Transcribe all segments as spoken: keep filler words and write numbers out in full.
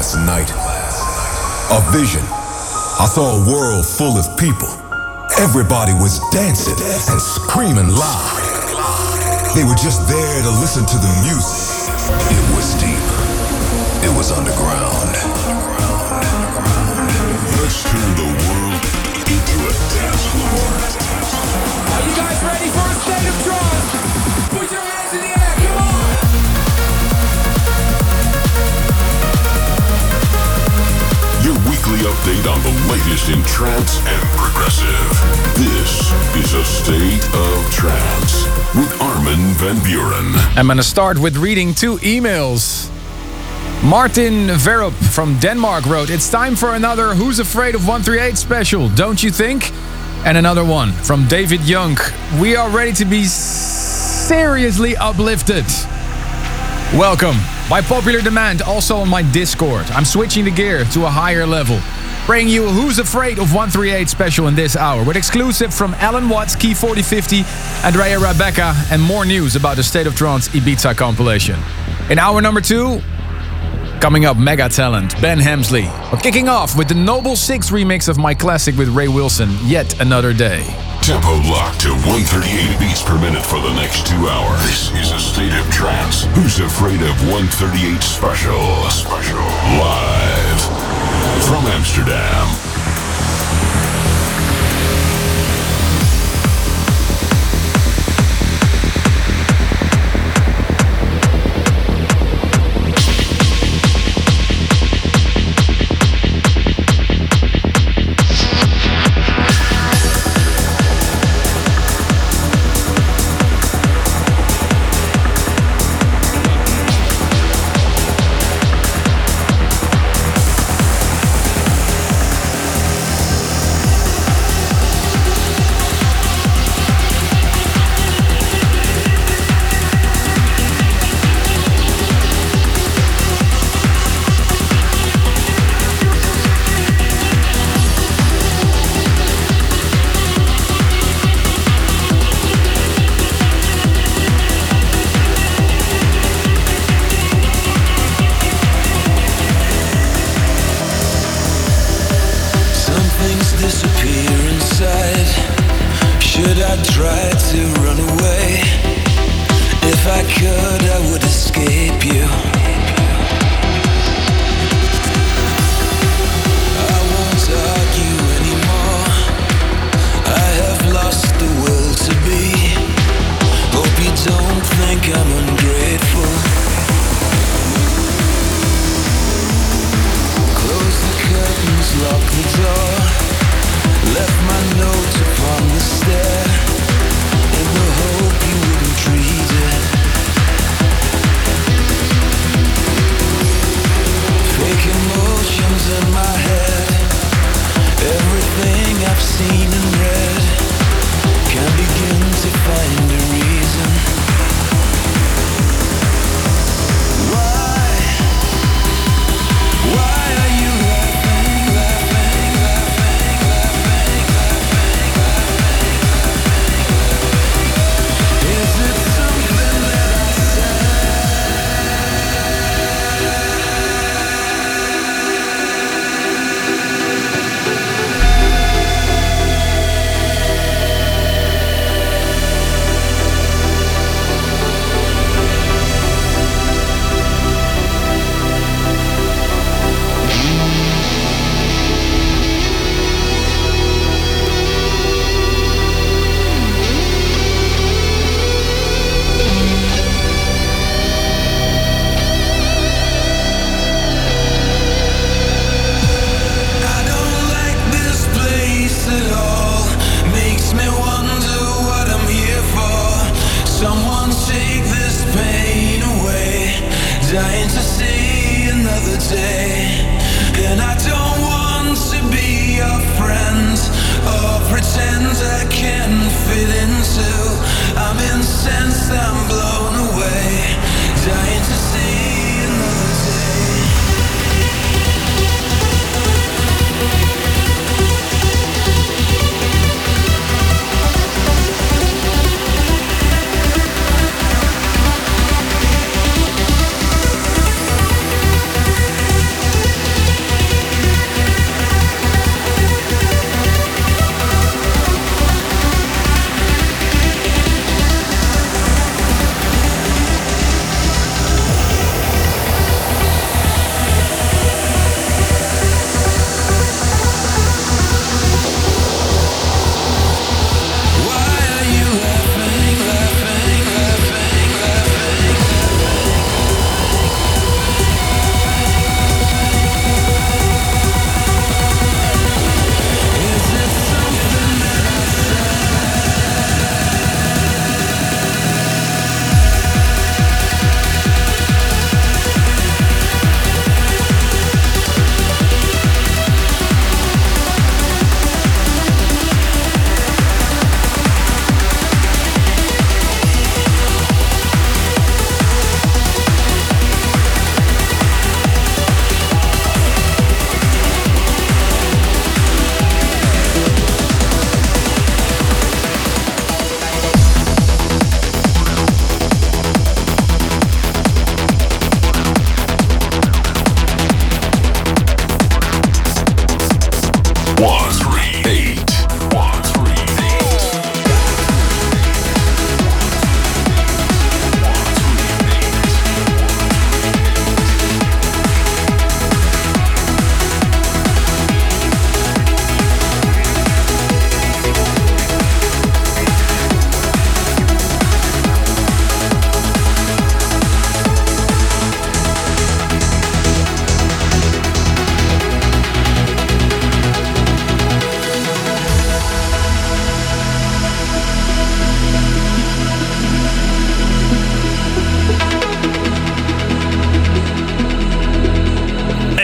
last night. A vision. I saw a world full of people. Everybody was dancing and screaming loud. They were just there to listen to the music. It was deep. It was underground. Let's turn the world into a dance floor. Are you guys ready for a state of trance? Put your hands in the air, come on! Your weekly update on the latest in trance and progressive. This is a State of Trance with Armin van Buuren. I'm gonna start with reading two emails. Martin Verup from Denmark wrote, "It's time for another Who's Afraid of one thirty-eight special, don't you think?" And another one from David Young. "We are ready to be seriously uplifted. Welcome. By popular demand, also on my Discord. I'm switching the gear to a higher level. Bringing you a Who's Afraid of one thirty-eight special in this hour, with exclusive from Alan Watts, Key forty fifty, Andrea Rebecca, and more news about the State of Trance Ibiza compilation. In hour number two, coming up, mega talent Ben Hemsley. We're kicking off with the Noble Six remix of my classic with Ray Wilson, Yet Another Day. Tempo locked to one thirty-eight beats per minute for the next two hours. This is a State of Trance. Who's Afraid of one thirty-eight special? Special. Live from Amsterdam.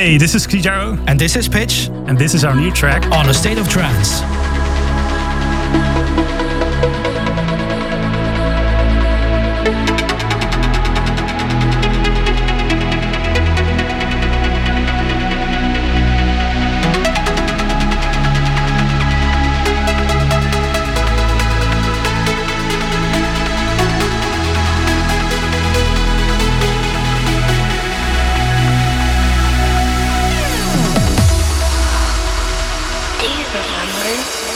Hey, this is Kijaro. And this is Pitch. And this is our new track on A State of Trance. Do you remember?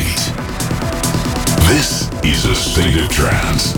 eight. This is a state of trance.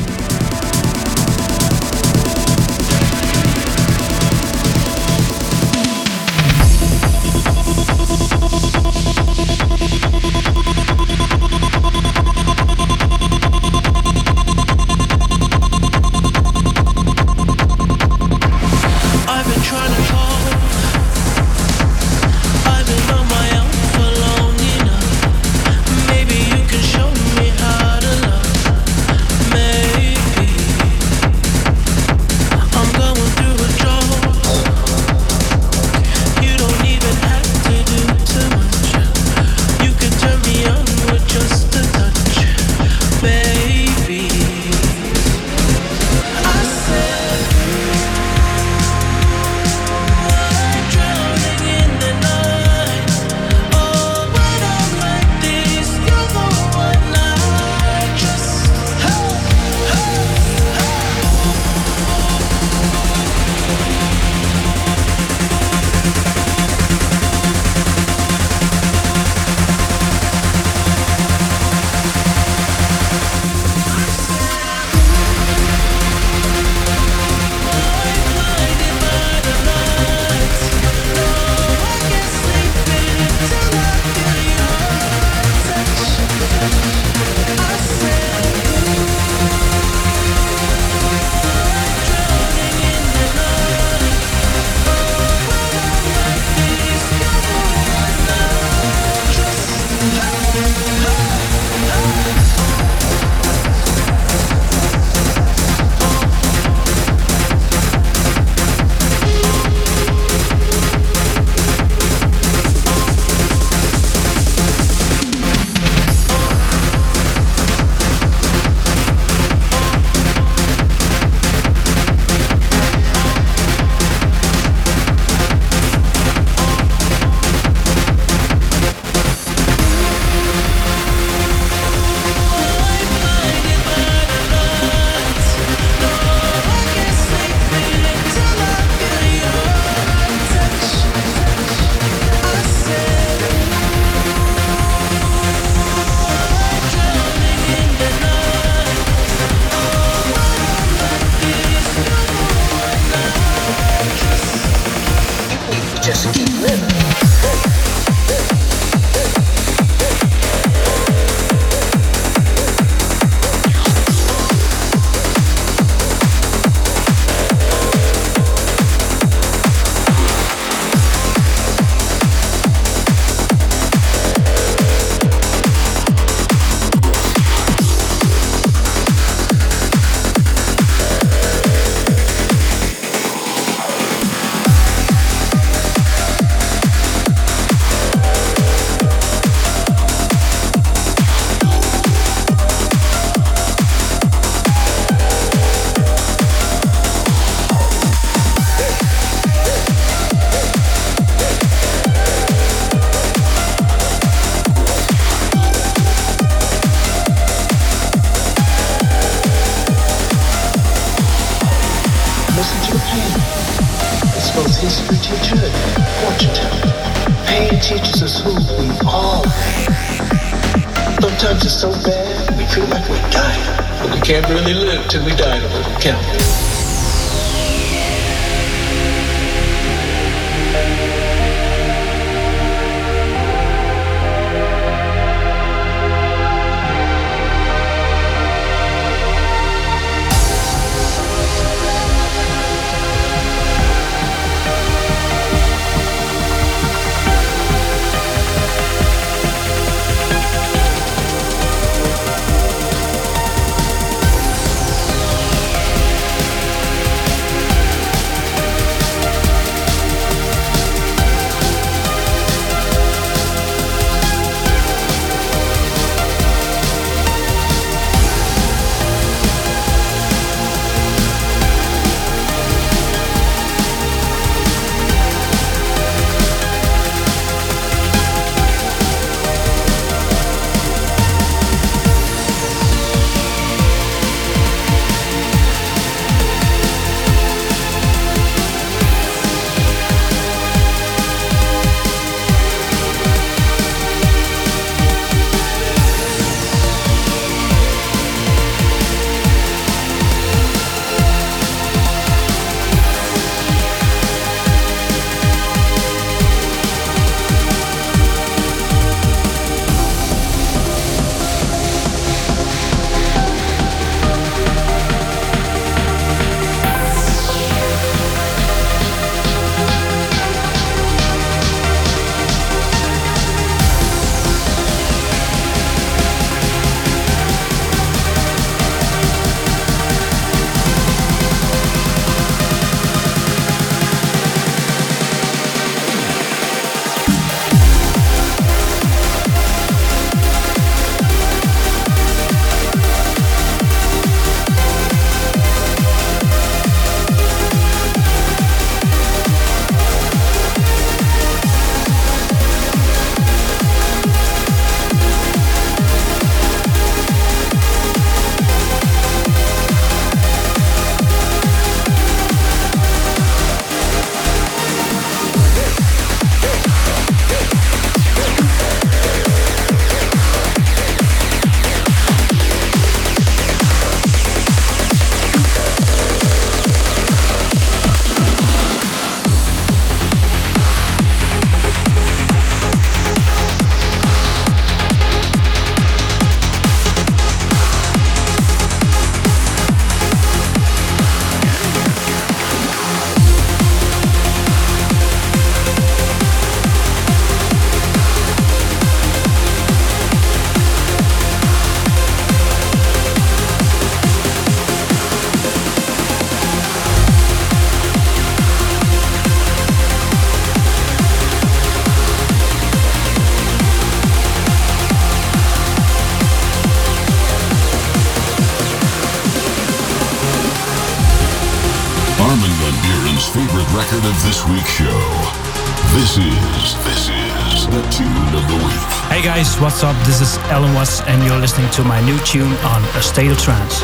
favorite record of this week's show. This is, this is the tune of the week. Hey guys, what's up? This is Alan Watts and you're listening to my new tune on A State of Trance.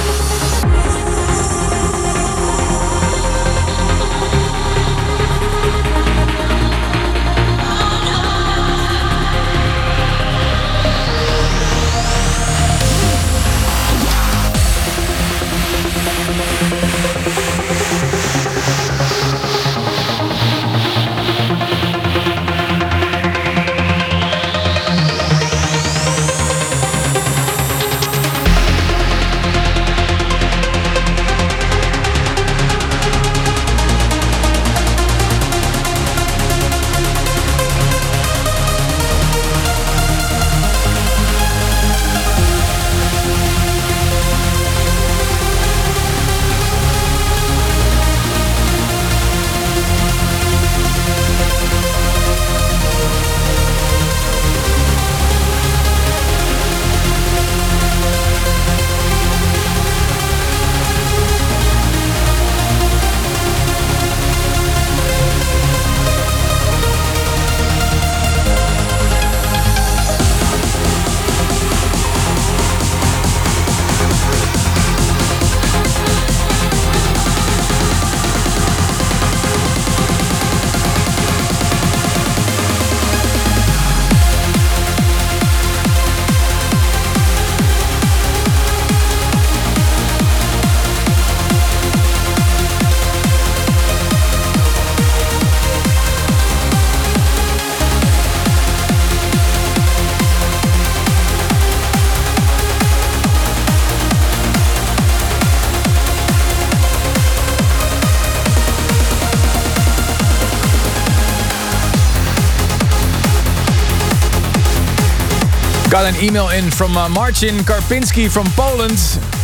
Got an email in from uh, Marcin Karpinski from Poland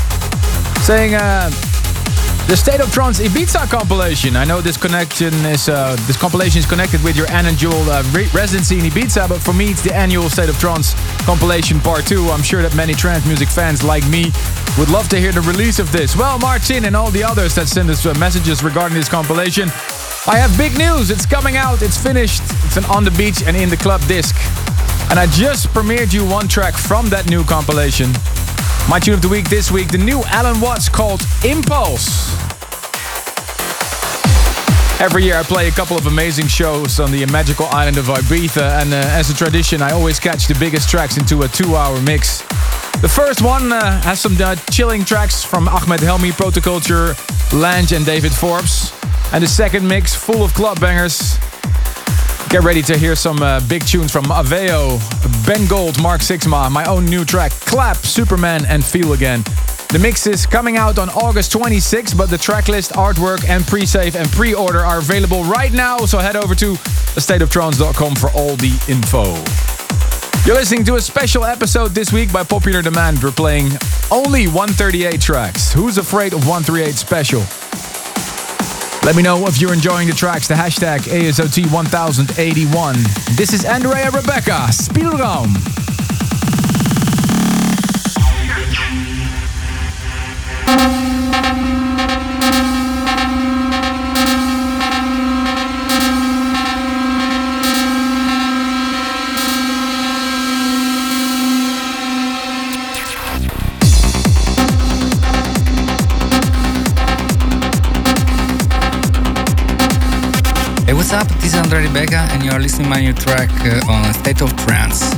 saying uh, the State of Trance Ibiza compilation. I know this connection is uh, this compilation is connected with your annual uh, re- residency in Ibiza, but for me it's the annual State of Trance compilation part two. I'm sure that many trance music fans like me would love to hear the release of this. Well, Marcin and all the others that send us uh, messages regarding this compilation, I have big news. It's coming out. It's finished. It's an On the Beach and In the Club disc. And I just premiered you one track from that new compilation. My tune of the week this week, the new Alan Watts called Impulse. Every year I play a couple of amazing shows on the magical island of Ibiza, and uh, as a tradition I always catch the biggest tracks into a two-hour mix. The first one uh, has some uh, chilling tracks from Ahmed Helmi, Protoculture, Lange and David Forbes. And the second mix full of club bangers. Get ready to hear some uh, big tunes from Aveo, Ben Gold, Mark Sixma, my own new track, Clap, Superman and Feel Again. The mix is coming out on August twenty-sixth, but the tracklist, artwork and pre-save and pre-order are available right now, so head over to a state of trance dot com for all the info. You're listening to a special episode this week by popular demand. We're playing only one thirty-eight tracks. Who's afraid of one thirty-eight special? Let me know if you're enjoying the tracks. The hashtag A S O T one thousand eighty-one. This is Andrea Rebecca, Spielraum. Hey, what's up? This is Andrea Rebecca and you are listening to my new track uh, on State of Trance.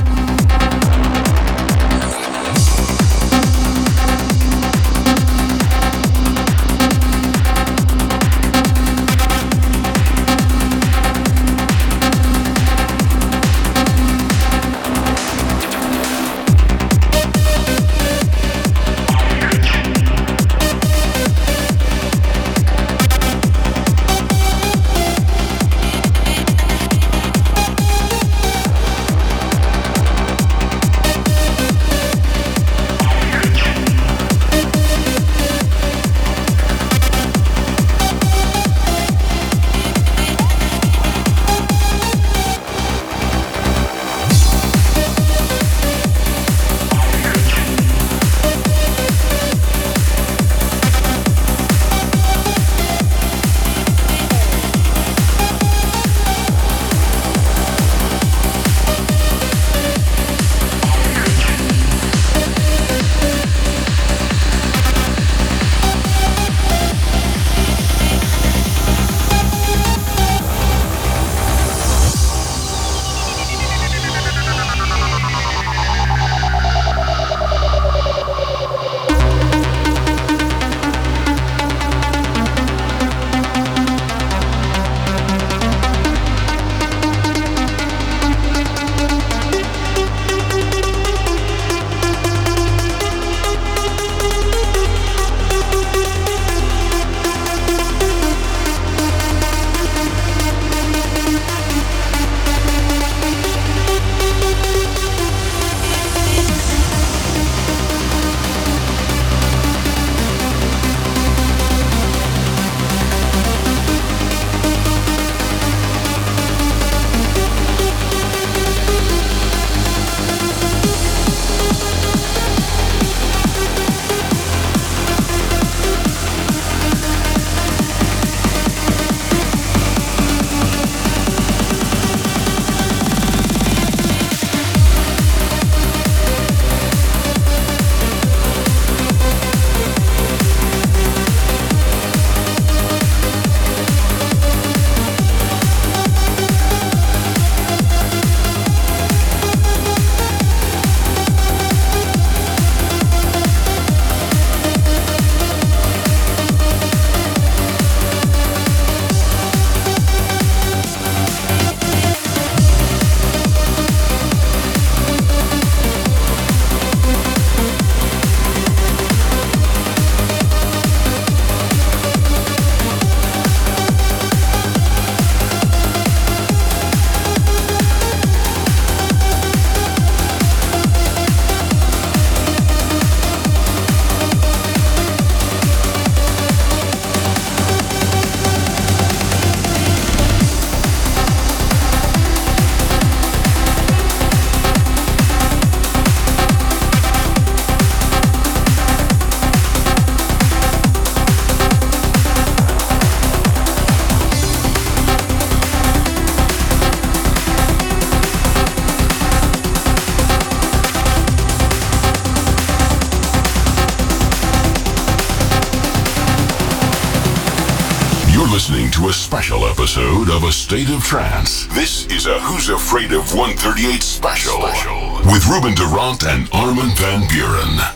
listening to a special episode of A State of Trance. This is a Who's Afraid of one thirty-eight special, special. With Ruben Durant and Armin van Buuren.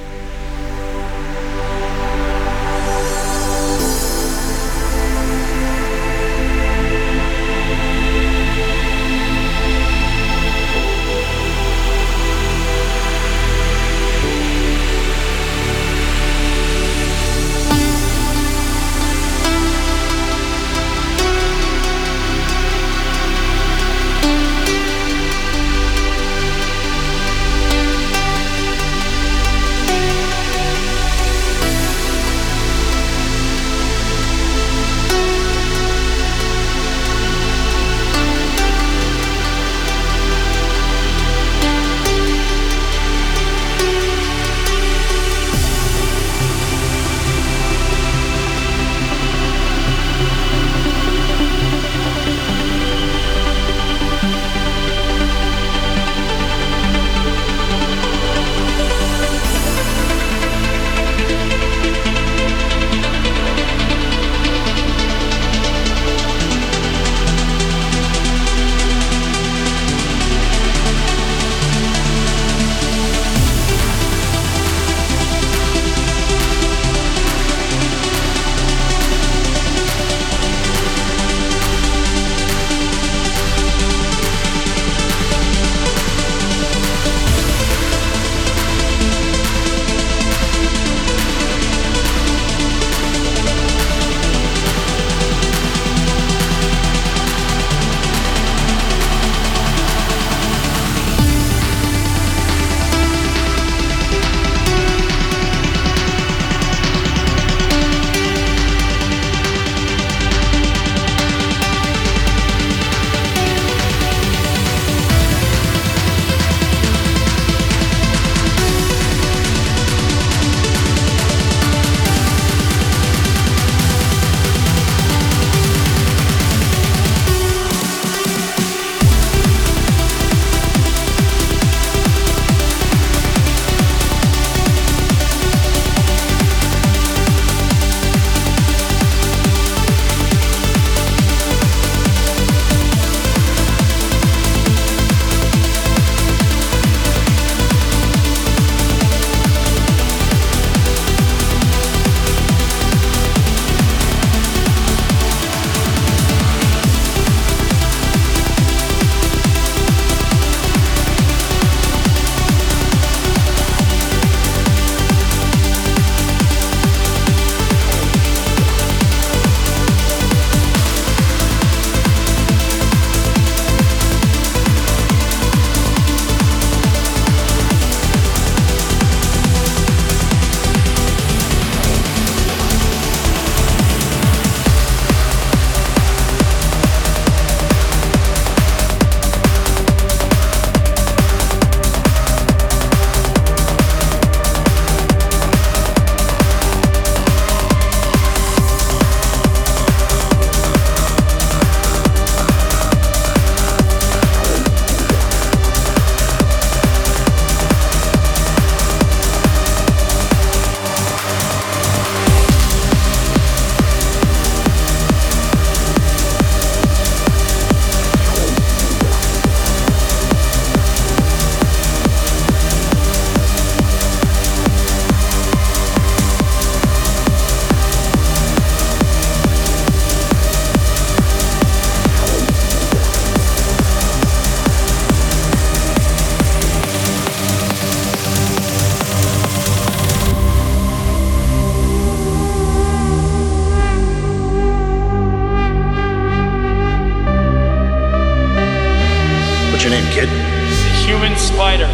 Spider.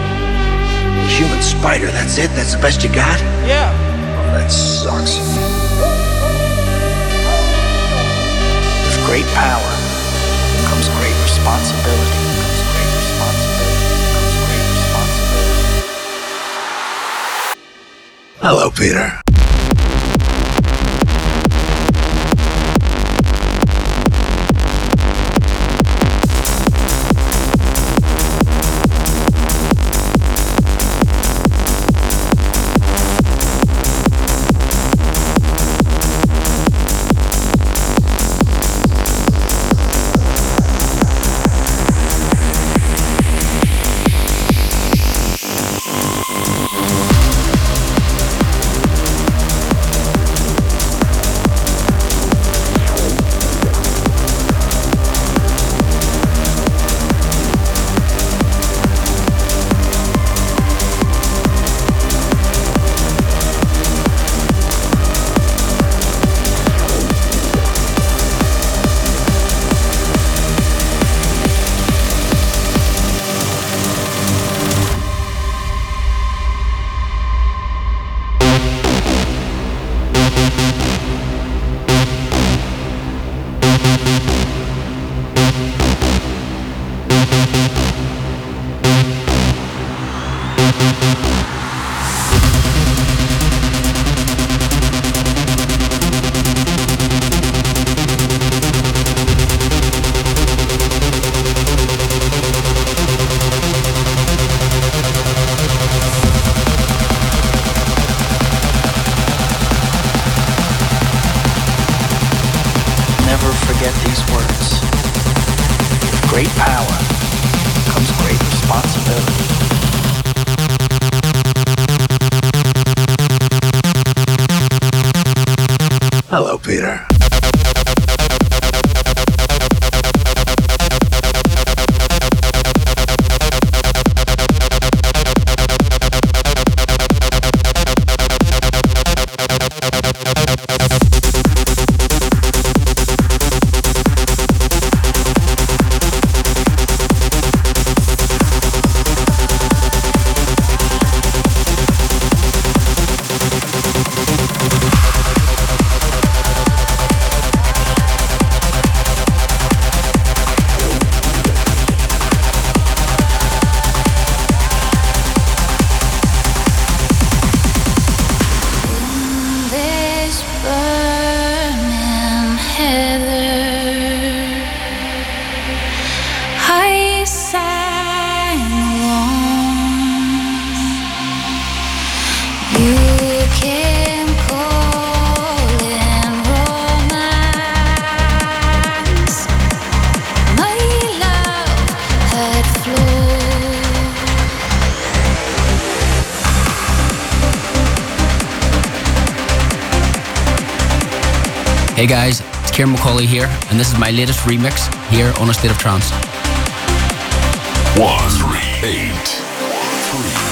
Human spider, that's it? That's the best you got? Yeah. Oh, that sucks. With great power comes great responsibility. Comes great responsibility. Comes great responsibility. Hello, Peter. great power comes great responsibility. Hello, Peter. Hey guys, it's Kieran McCauley here, and this is my latest remix here on A State of Trance. One, three, eight, three.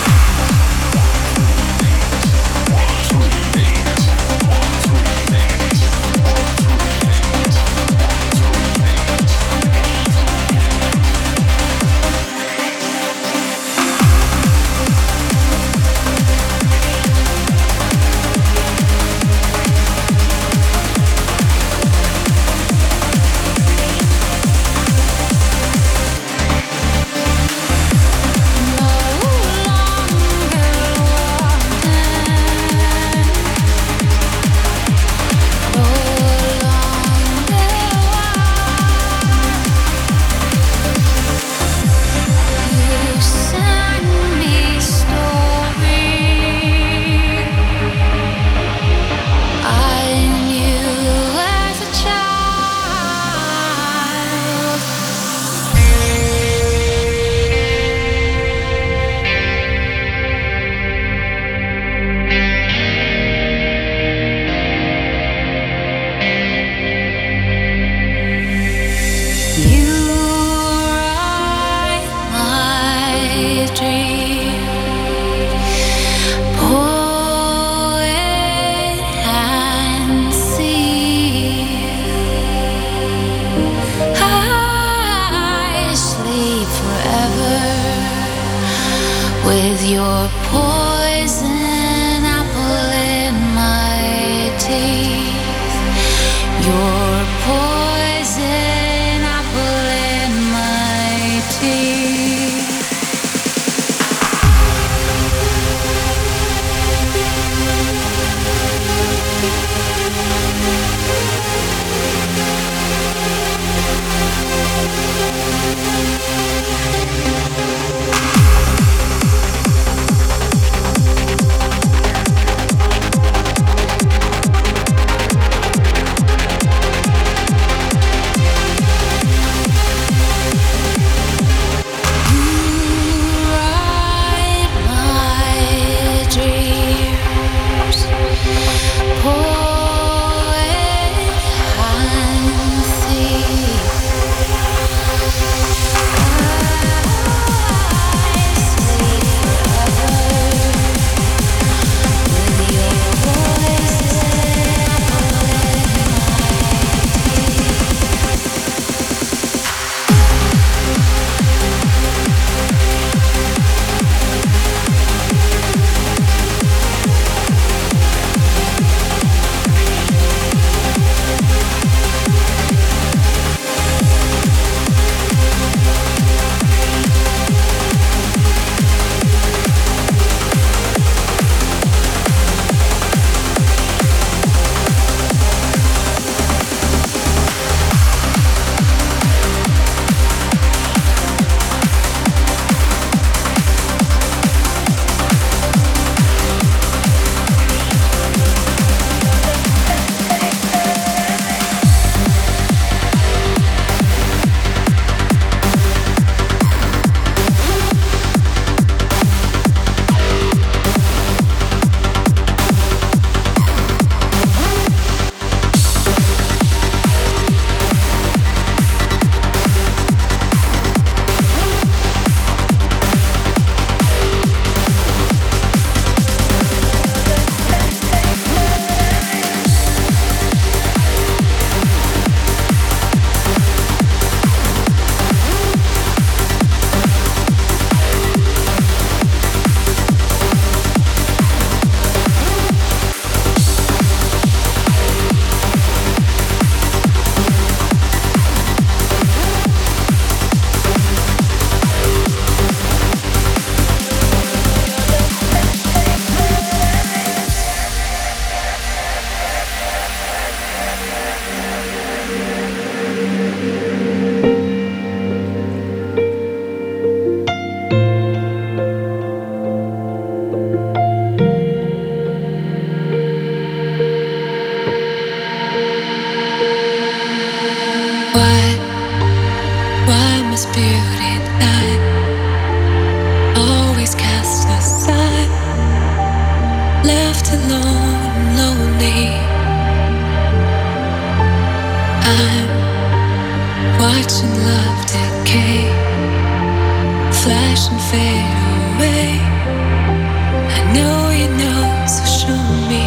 know you know, so show me.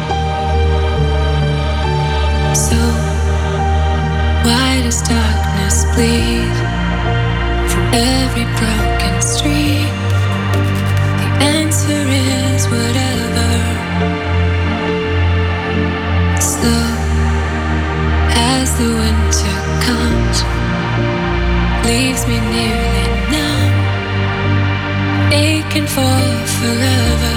So why does darkness bleed from every broken street? The answer is whatever. Slow as the winter comes, leaves me nearly numb, aching for forever.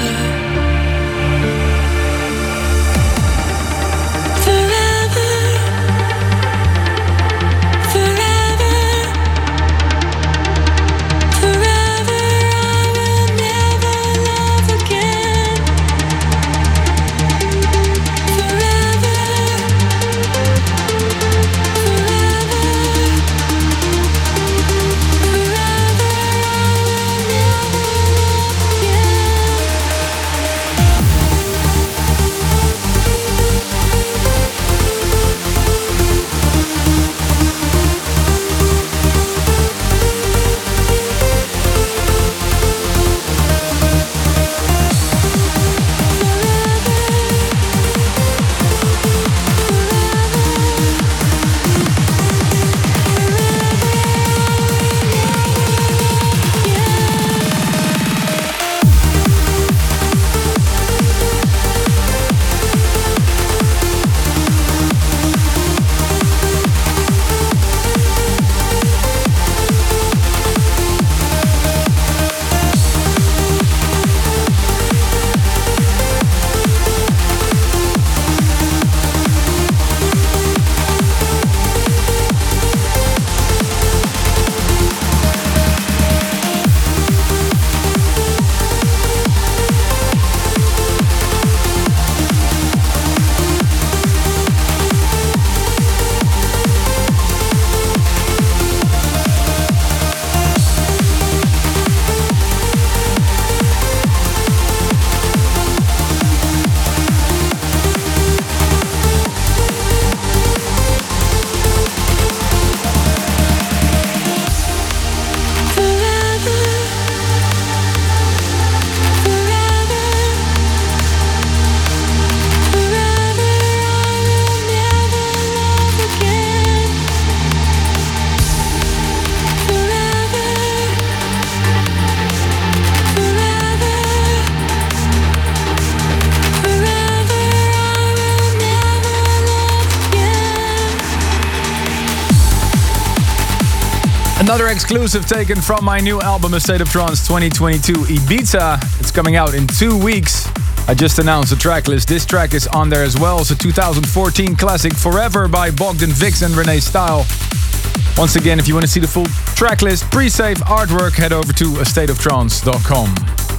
Another exclusive taken from my new album, A State of Trance twenty twenty-two Ibiza. It's coming out in two weeks. I just announced the track list. This track is on there as well. It's a two thousand fourteen classic, Forever by Bogdan Vix and Renee Style. Once again, if you want to see the full track list, pre-save artwork, head over to a state of trance dot com.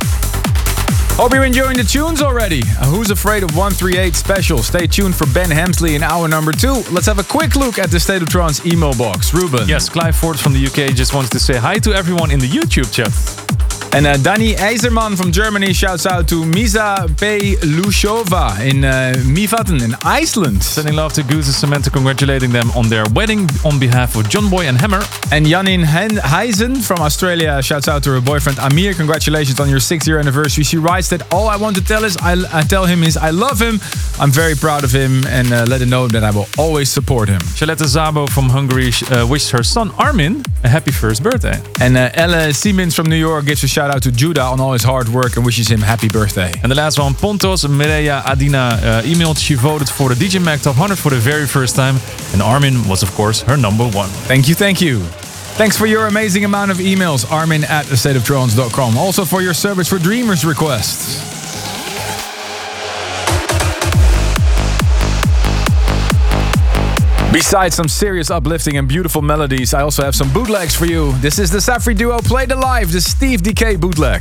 Hope you're enjoying the tunes already. A Who's Afraid of one thirty-eight special. Stay tuned for Ben Hemsley in hour number two. Let's have a quick look at the State of Trance email box. Ruben. Yes, Clive Ford from the U K just wants to say hi to everyone in the YouTube chat. And uh, Danny Eiserman from Germany shouts out to Misa Pelushova in uh, Mivaten in Iceland. Sending love to Goose and Samantha, congratulating them on their wedding on behalf of John Boy and Hammer. And Janine Heisen from Australia shouts out to her boyfriend Amir. Congratulations on your sixth year anniversary. She writes that all I want to tell is I, I tell him is I love him. I'm very proud of him and uh, let him know that I will always support him. Shaletta Zabo from Hungary uh, wishes her son Armin a happy first birthday. And uh, Ella Siemens from New York gives a shout out to Judah on all his hard work and wishes him happy birthday. And the last one, Pontos Mireia Adina uh, emailed. She voted for the D J Mag Top one hundred for the very first time. And Armin was, of course, her number one. Thank you, thank you. Thanks for your amazing amount of emails, Armin at a state of trance dot com. Also for your service for Dreamers requests. Besides some serious uplifting and beautiful melodies, I also have some bootlegs for you. This is the Safri duo Played Alive, the Steve D K bootleg.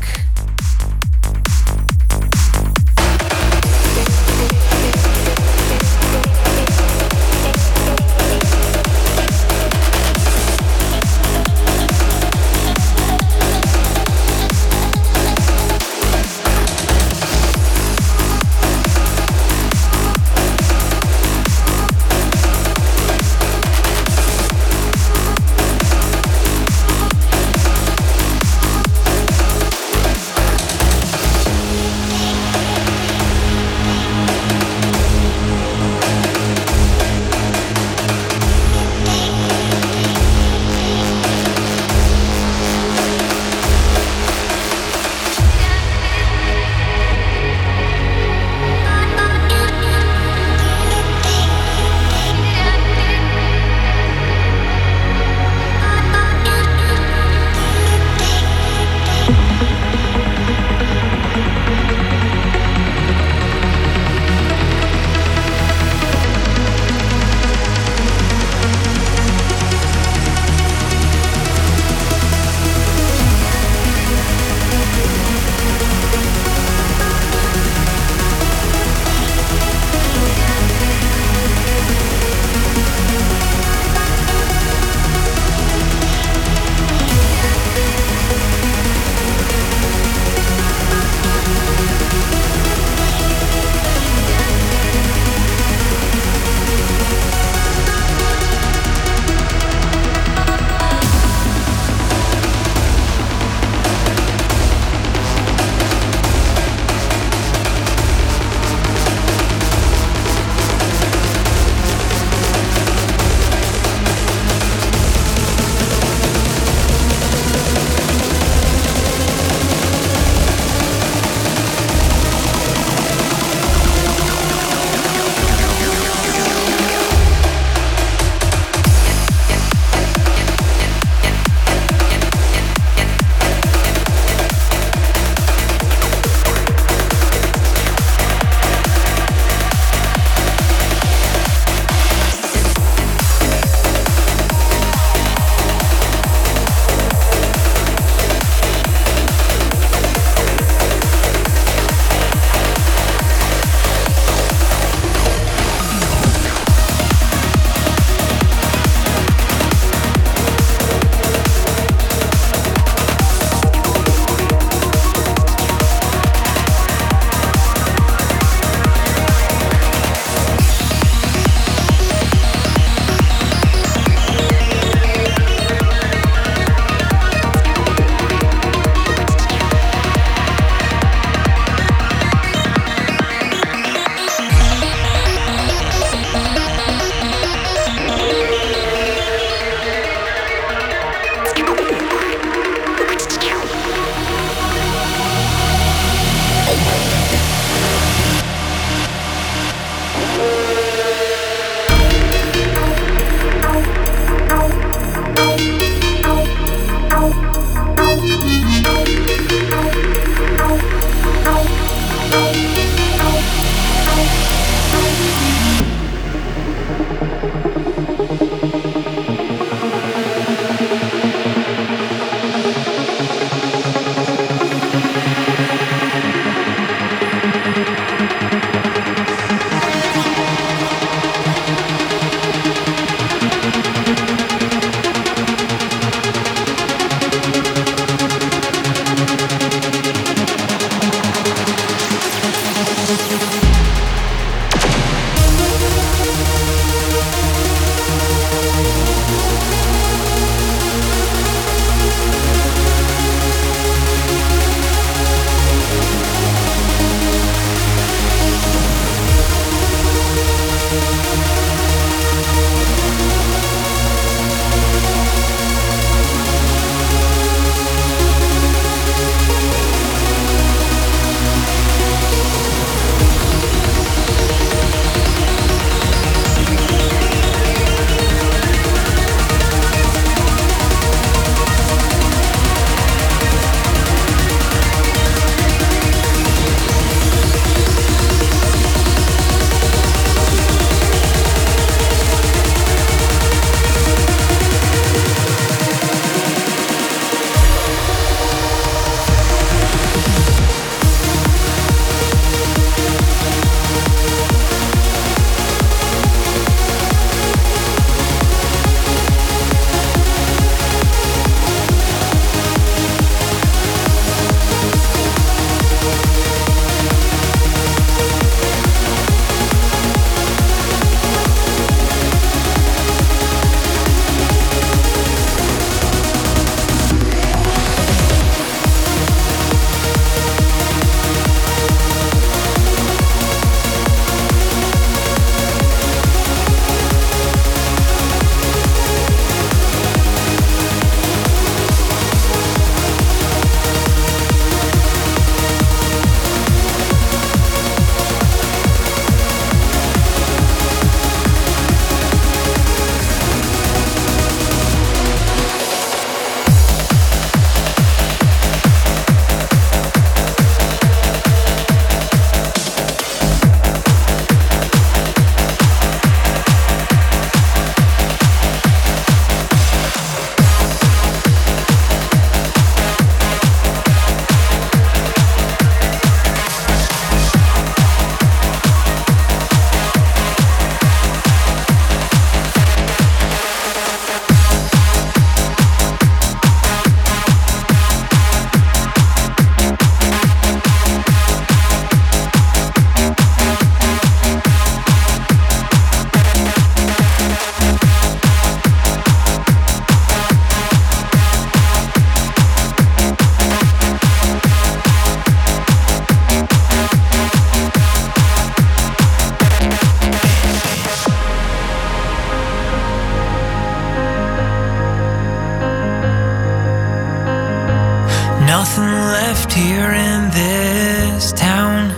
here in this town.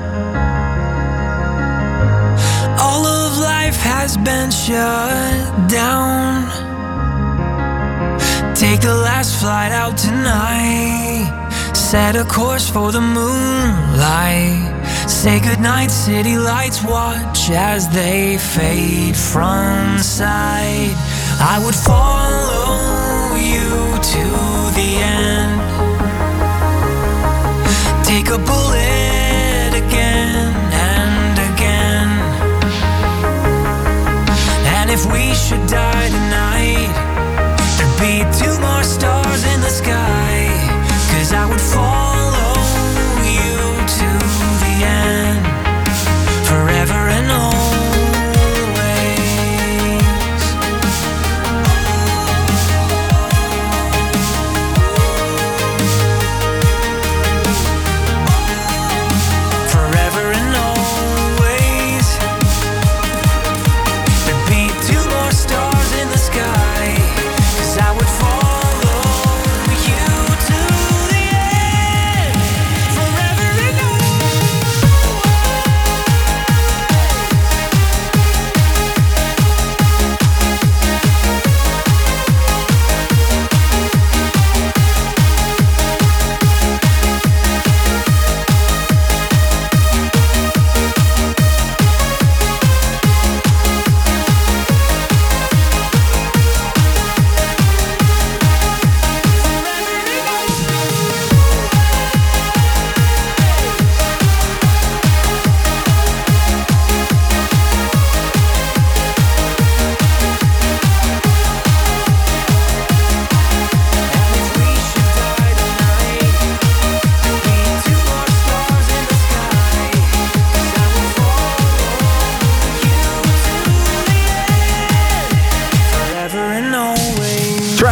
All of life has been shut down. Take the last flight out tonight. Set a course for the moonlight. Say goodnight, city lights. Watch as they fade from sight. I would follow you to the end. Take a bullet again and again. And if we should die tonight, there'd be two more stars in the sky. 'Cause I would follow you to the end, forever and always.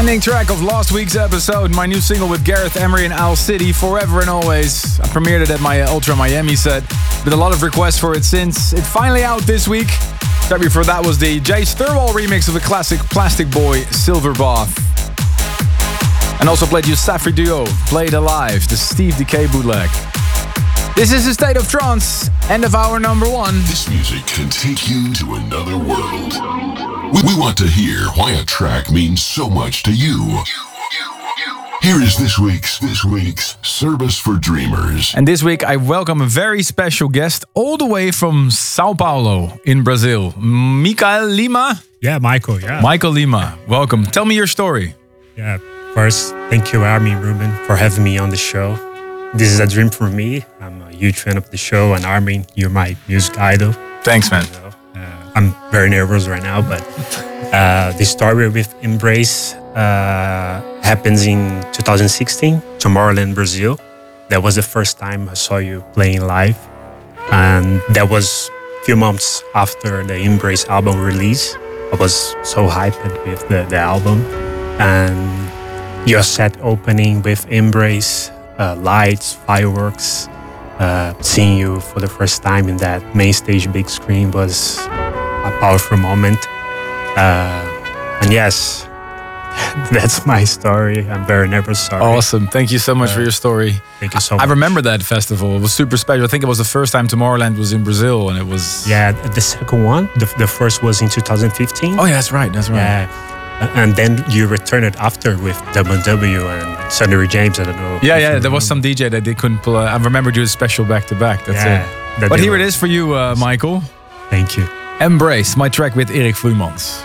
Ending track of last week's episode, my new single with Gareth Emery and Owl City, Forever and Always. I premiered it at my Ultra Miami set, with a lot of requests for it since. It's finally out this week. Track before that was the Jace Thirlwall remix of the classic Plastic Boy, Silver Bath. And also played you Safri Duo, Played Alive, the Steve Decay bootleg. This is A State of Trance, end of hour number one. This music can take you to another world. We, we want to hear why a track means so much to you. Here is this week's this week's Service for Dreamers. And this week I welcome a very special guest all the way from Sao Paulo in Brazil. Michael Lima? Yeah, Michael, yeah. Michael Lima, welcome. Tell me your story. Yeah, first, thank you, Armin Ruben, for having me on the show. This is a dream for me. I'm a huge fan of the show, and Armin, you're my music idol. Thanks, man. You know, uh, I'm very nervous right now, but uh, the story with Embrace uh, happens in two thousand sixteen, Tomorrowland, Brazil. That was the first time I saw you playing live, and that was a few months after the Embrace album release. I was so hyped with the, the album, and your set opening with Embrace, uh, lights, fireworks, uh, seeing you for the first time in that main stage big screen was a powerful moment. Uh, and yes, that's my story. I'm very nervous. Sorry. Awesome. Thank you so much uh, for your story. Thank you so I, much. I remember that festival. It was super special. I think it was the first time Tomorrowland was in Brazil, and it was... Yeah, the second one. The, the first was in two thousand fifteen. Oh, yeah, that's right. That's right. Yeah. And then you returned it after with W W and Sonny James. I don't know. Yeah, yeah. There was some D J that they couldn't pull. I remembered you a special back to back. That's yeah, it. But here were. It is for you, uh, Michael. Thank you. Embrace, my track with Erik Vloeimans.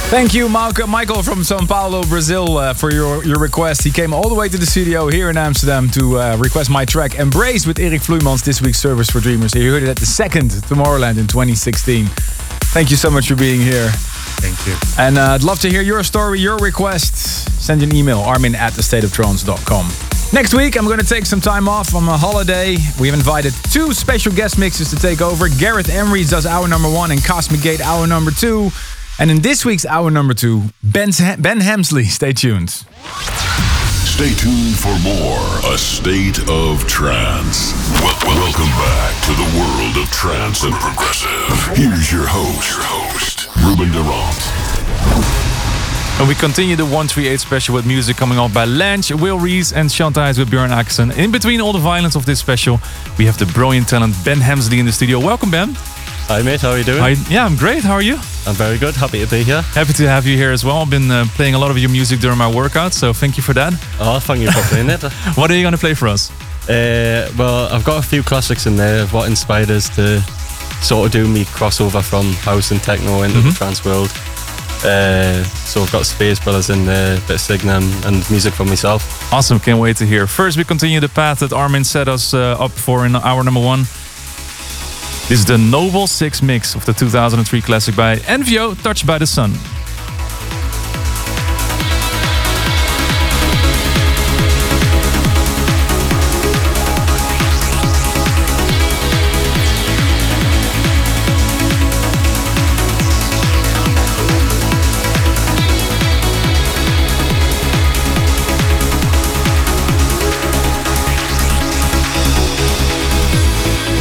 Thank you, Michael from São Paulo, Brazil, uh, for your, your request. He came all the way to the studio here in Amsterdam to uh, request my track Embrace with Erik Vloeimans, this week's Service for Dreamers. You heard it at the second Tomorrowland in twenty sixteen. Thank you so much for being here. Thank you. And uh, I'd love to hear your story, your request. Send an email, armin at the state of trance dot com. Next week, I'm going to take some time off on a holiday. We have invited two special guest mixes to take over. Gareth Emery does hour number one and Cosmic Gate hour number two. And in this week's hour number two, Ben, ben Hemsley. Stay tuned. Stay tuned for more A State of Trance. Well, welcome back to the world of trance and progressive. Here's your host, your host, Ruben Durant. And we continue the one thirty-eight special with music coming up by Lange, Will Rees and Shantais with Björn Akson. In between all the violence of this special, we have the brilliant talent Ben Hemsley in the studio. Welcome, Ben. Hi mate, how are you doing? Hi. Yeah, I'm great. How are you? I'm very good. Happy to be here. Happy to have you here as well. I've been uh, playing a lot of your music during my workouts, so thank you for that. Oh, thank you for playing it. What are you going to play for us? Uh, well, I've got a few classics in there of what inspired us to sort of do me crossover from house and techno into mm-hmm. the trance world. Uh, so I've got Space Brothers in there, a bit of Signum and music for myself. Awesome, can't wait to hear. First, we continue the path that Armin set us uh, up for in hour number one. This is the Noble six mix of the two thousand three classic by Envio, Touched by the Sun.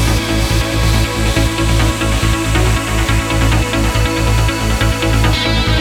We'll be right back.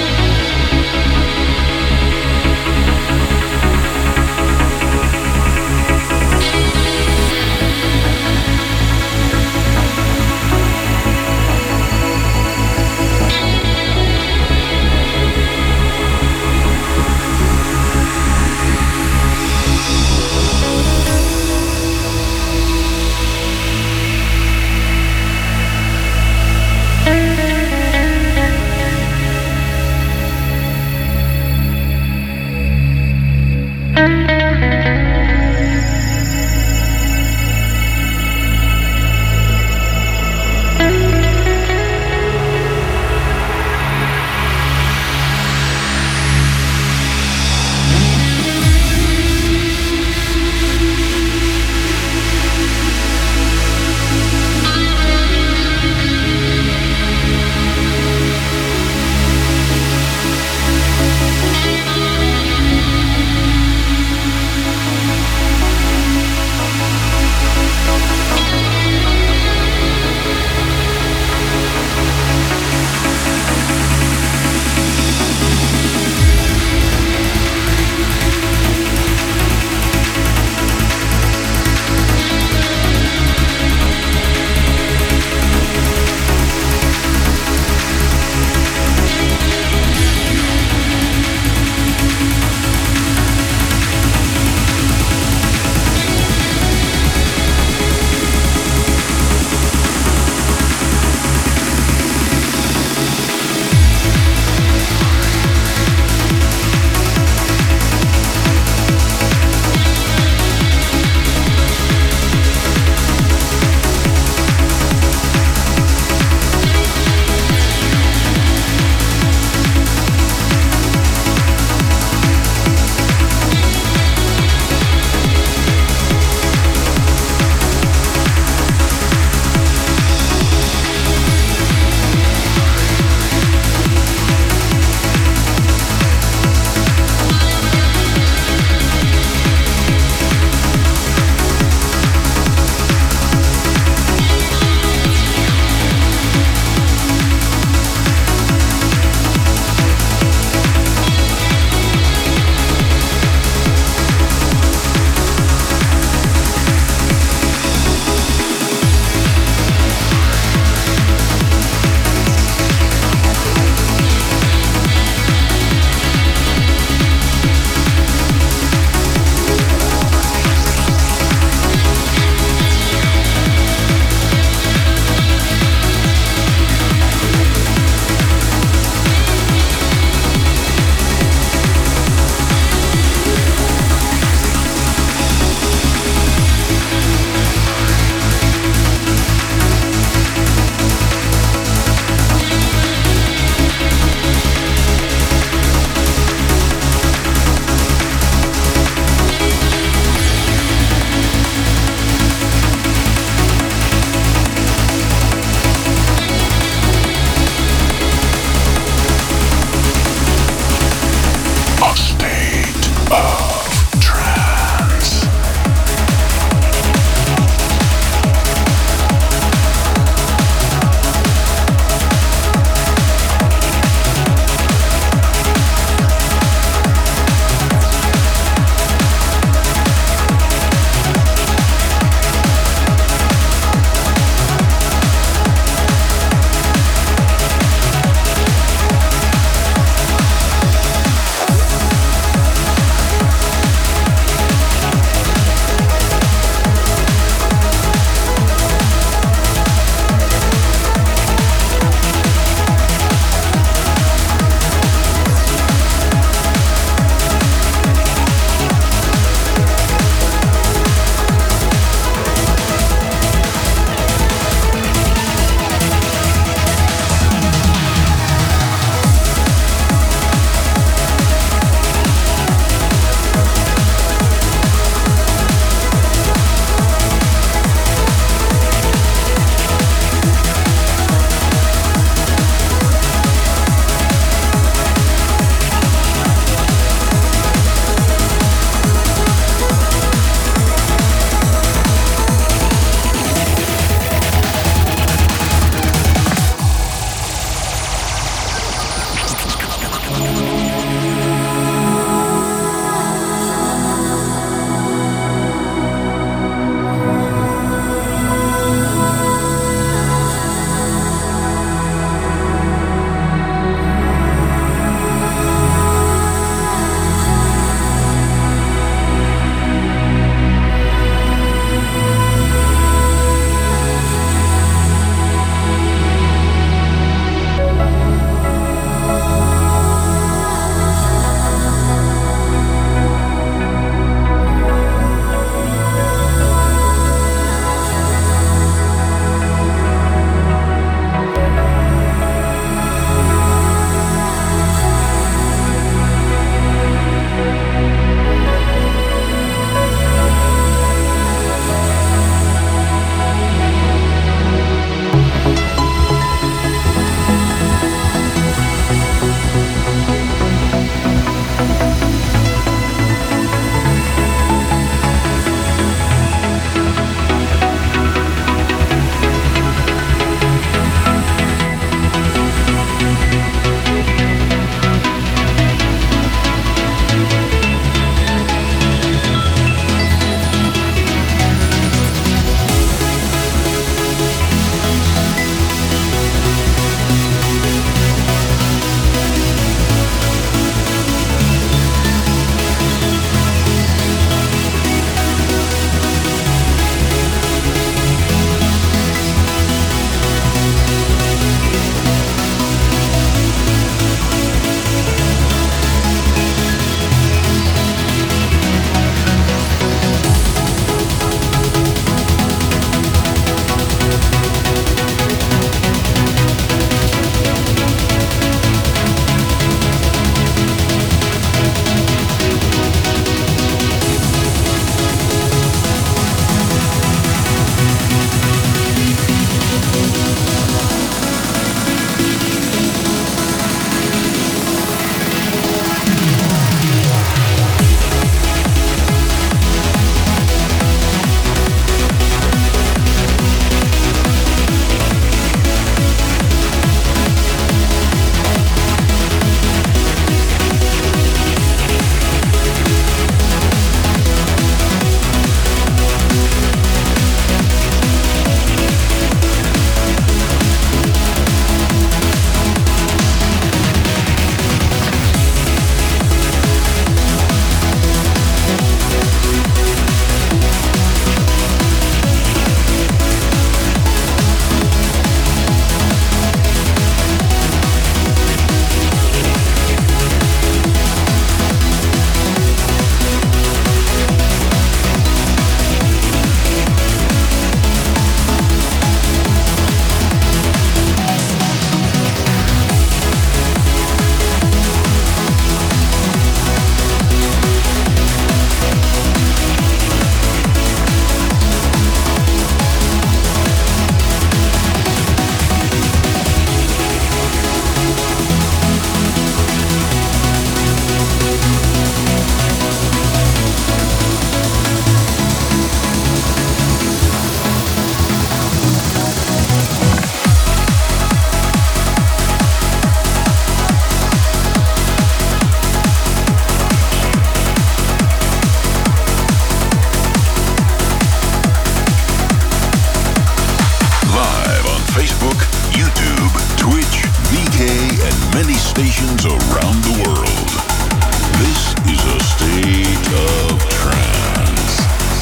stations around the world. This is a state of trance.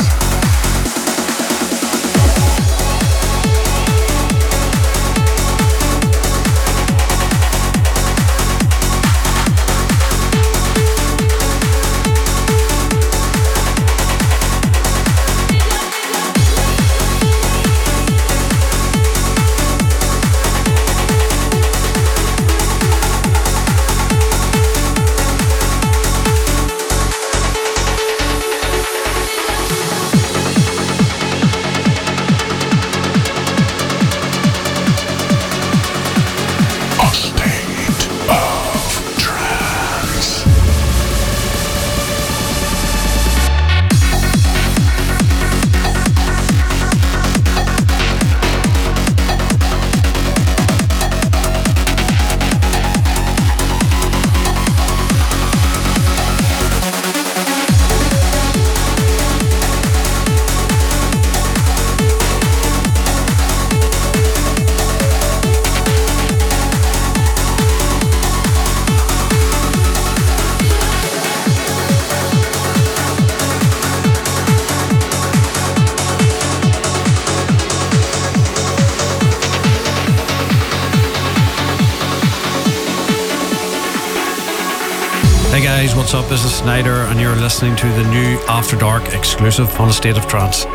Hey guys, what's up? This is Snyder, and you're listening to the new After Dark exclusive on A State of Trance.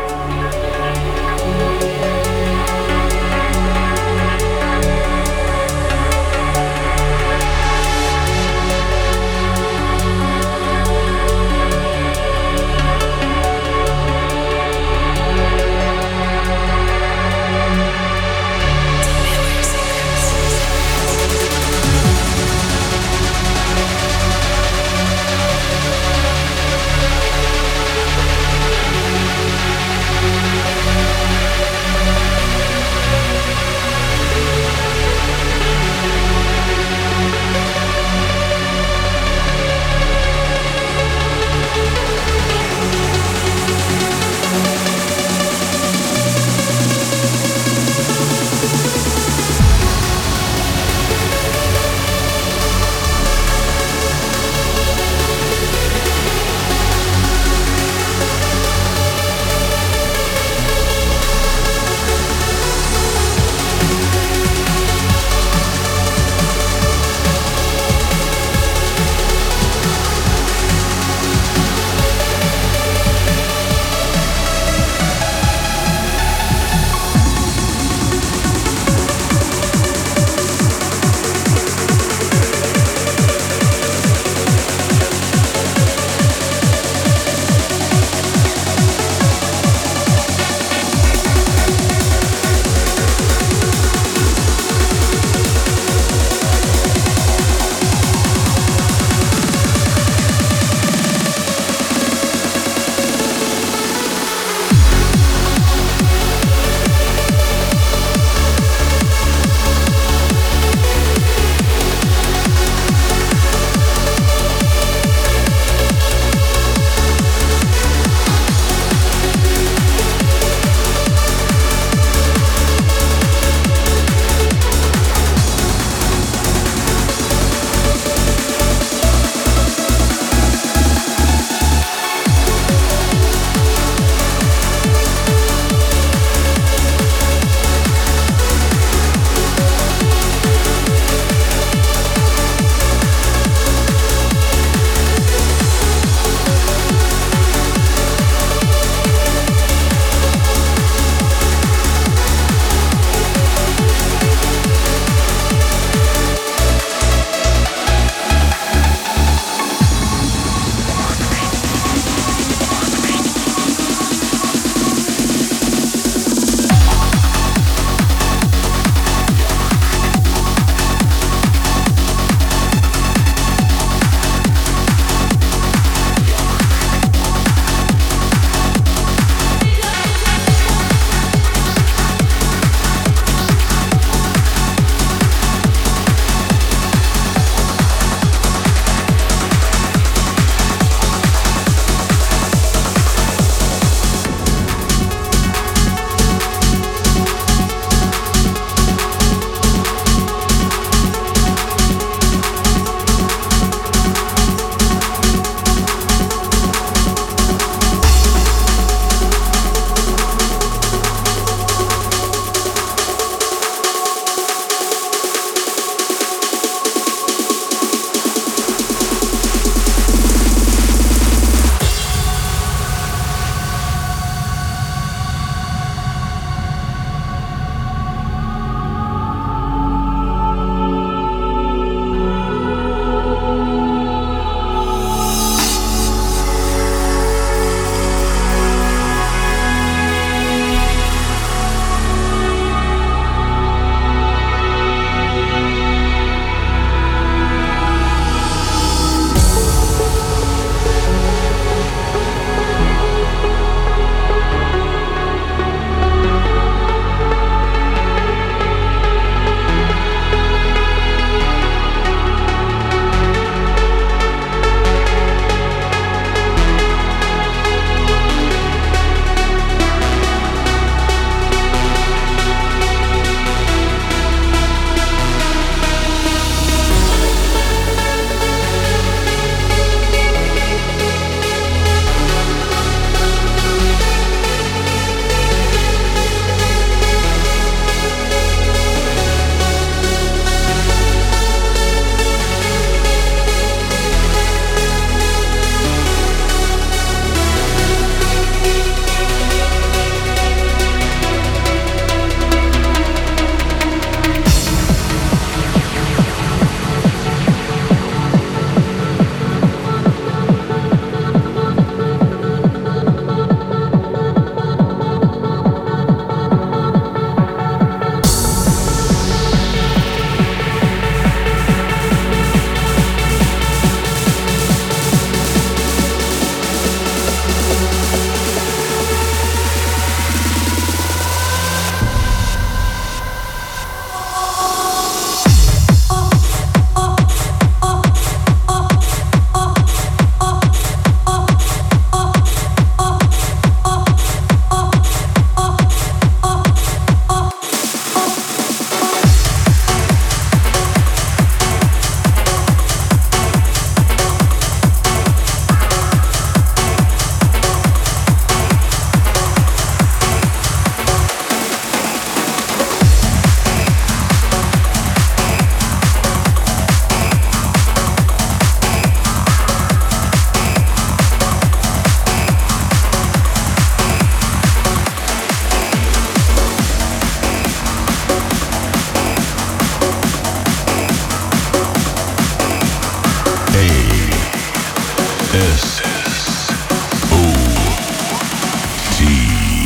S O T.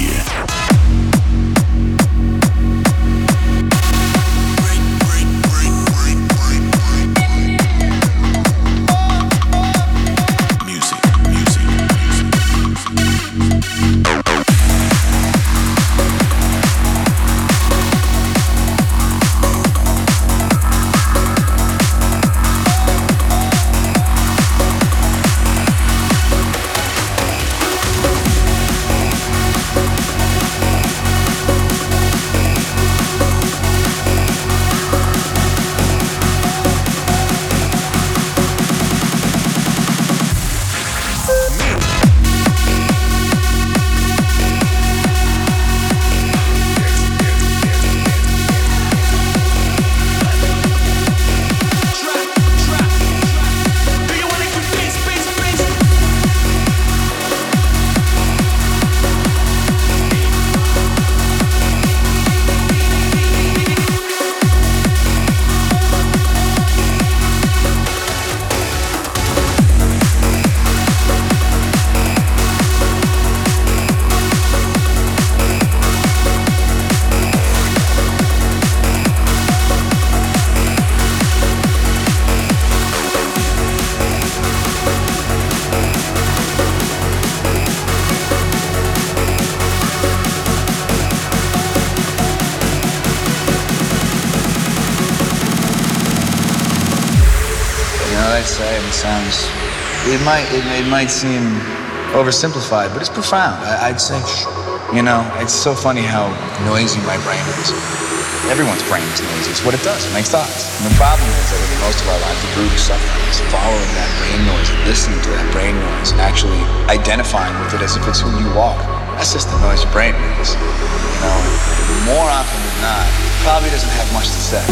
Say it sounds, it might it, it might seem oversimplified, but it's profound. I, I'd say, you know, it's so funny how noisy my brain is. Everyone's brain is noisy. It's what it does. It makes thoughts. And the problem is that in most of our lives, the root of suffering is following that brain noise, and listening to that brain noise, and actually identifying with it as if it's who you are. That's just the noise your brain makes. You know, more often than not, it probably doesn't have much to say.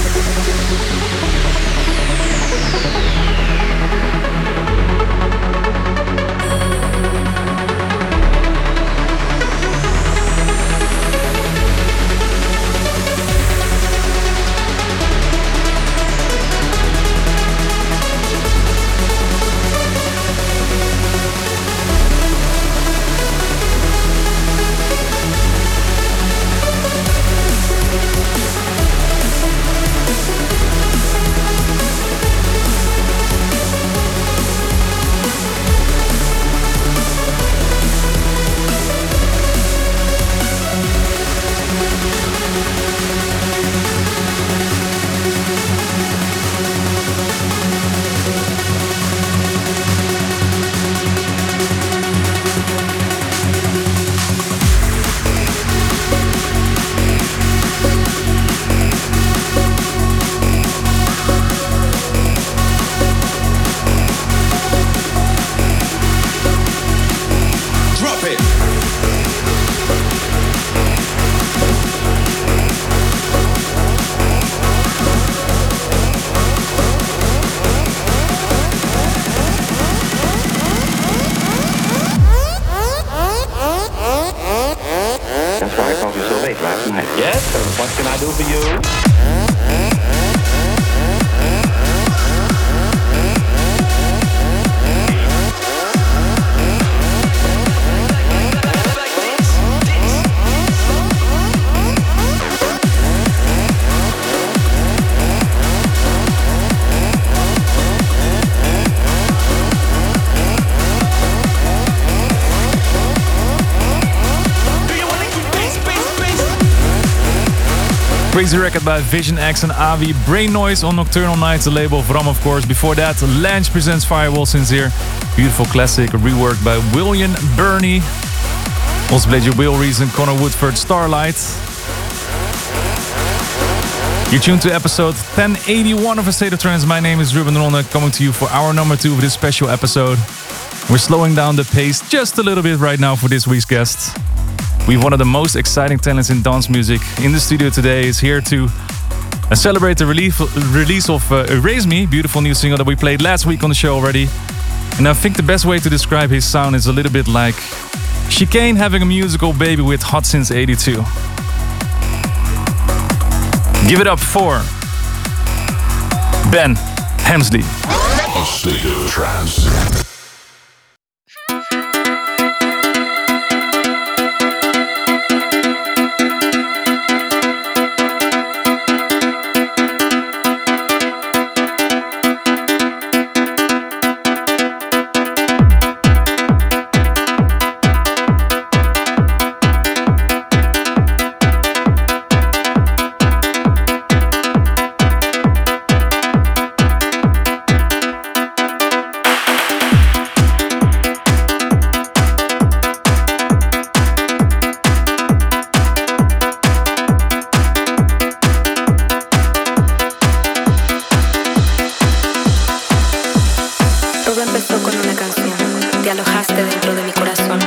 Crazy record by Vision X and Avi. Brain Noise on Nocturnal Nights, the label of Ram, of course. Before that, Lange presents Firewall Sincere. Beautiful classic, reworked by William Burney. Also played your Will Reason, Connor Woodford, Starlight. You're tuned to episode ten eighty-one of A State of Trance. My name is Ruben Ronde, coming to you for hour number two of this special episode. We're slowing down the pace just a little bit right now for this week's guest. We have one of the most exciting talents in dance music in the studio today. Is here to uh, celebrate the relief, release of uh, Erase Me, beautiful new single that we played last week on the show already. And I think the best way to describe his sound is a little bit like Chicane having a musical baby with Hot Since eighty-two. Give it up for Ben Hemsley. A State of Trance. Todo empezó con una canción. Te alojaste dentro de mi corazón.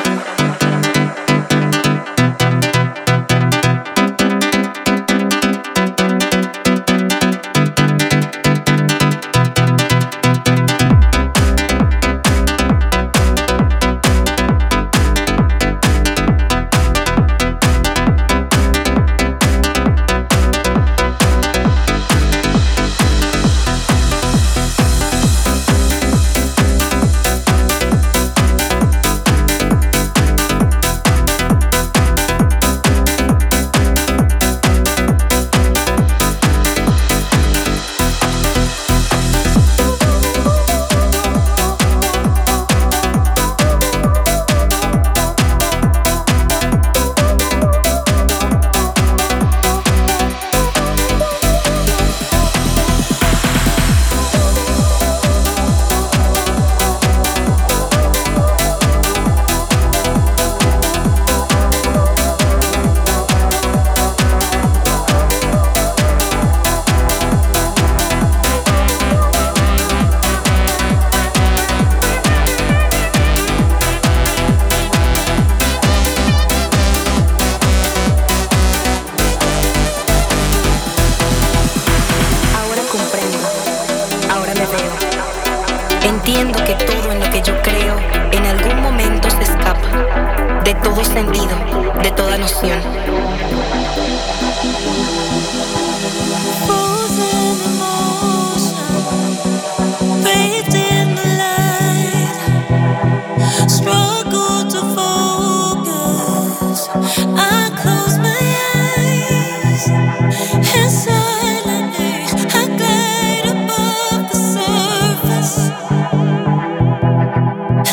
Entiendo que todo en lo que yo creo en algún momento se escapa de todo sentido, de toda noción.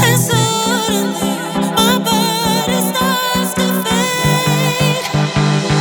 Suddenly, my body starts to fade.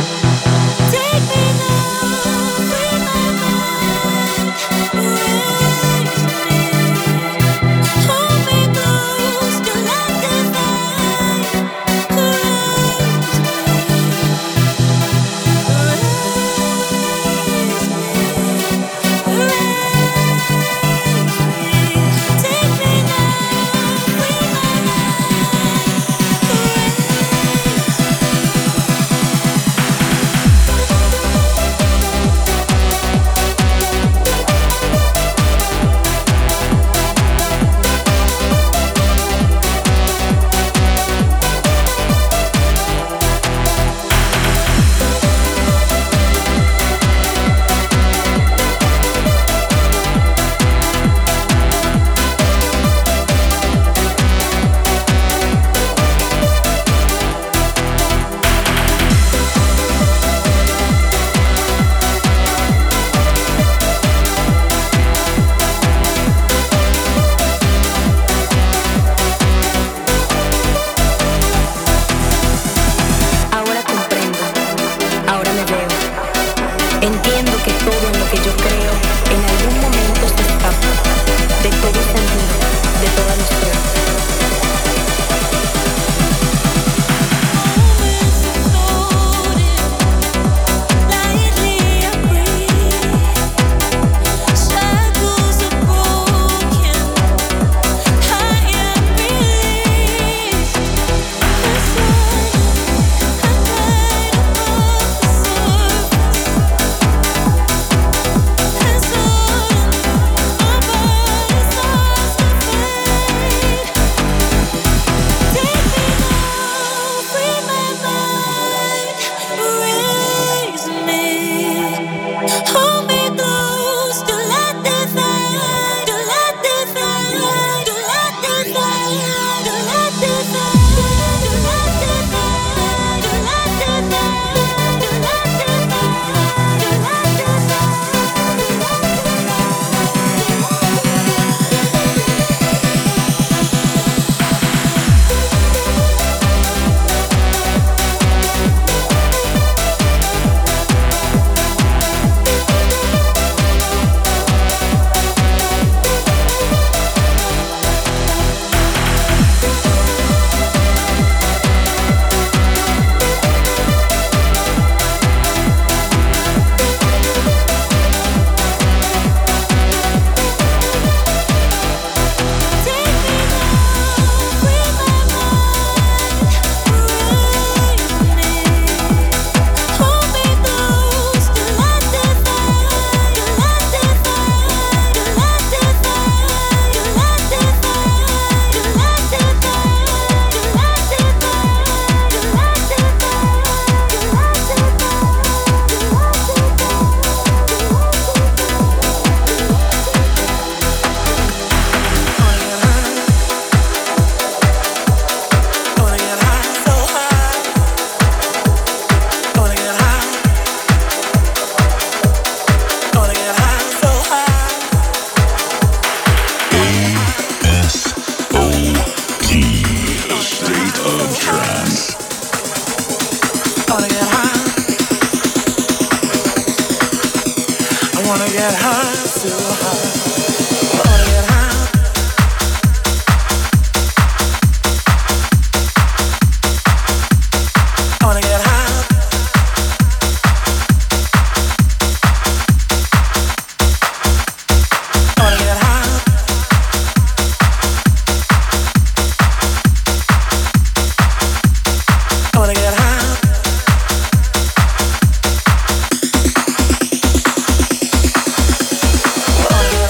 get high, so high. I wanna get high. I wanna get high. I wanna get high. I wanna get high. I wanna get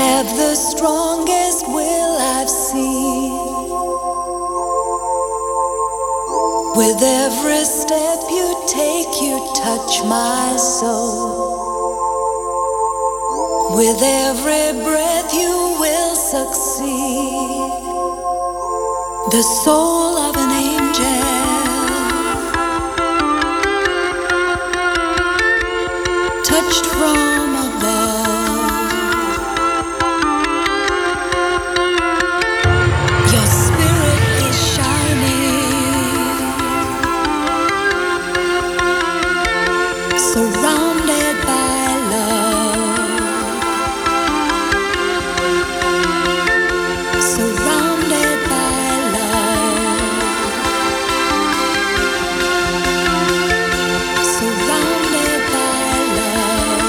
have the strongest will I've seen. With every step you take, you touch my soul. With every breath you will succeed. The soul of an angel, touched from above. Your spirit is shining, surrounded by love, surrounded by love, surrounded by love.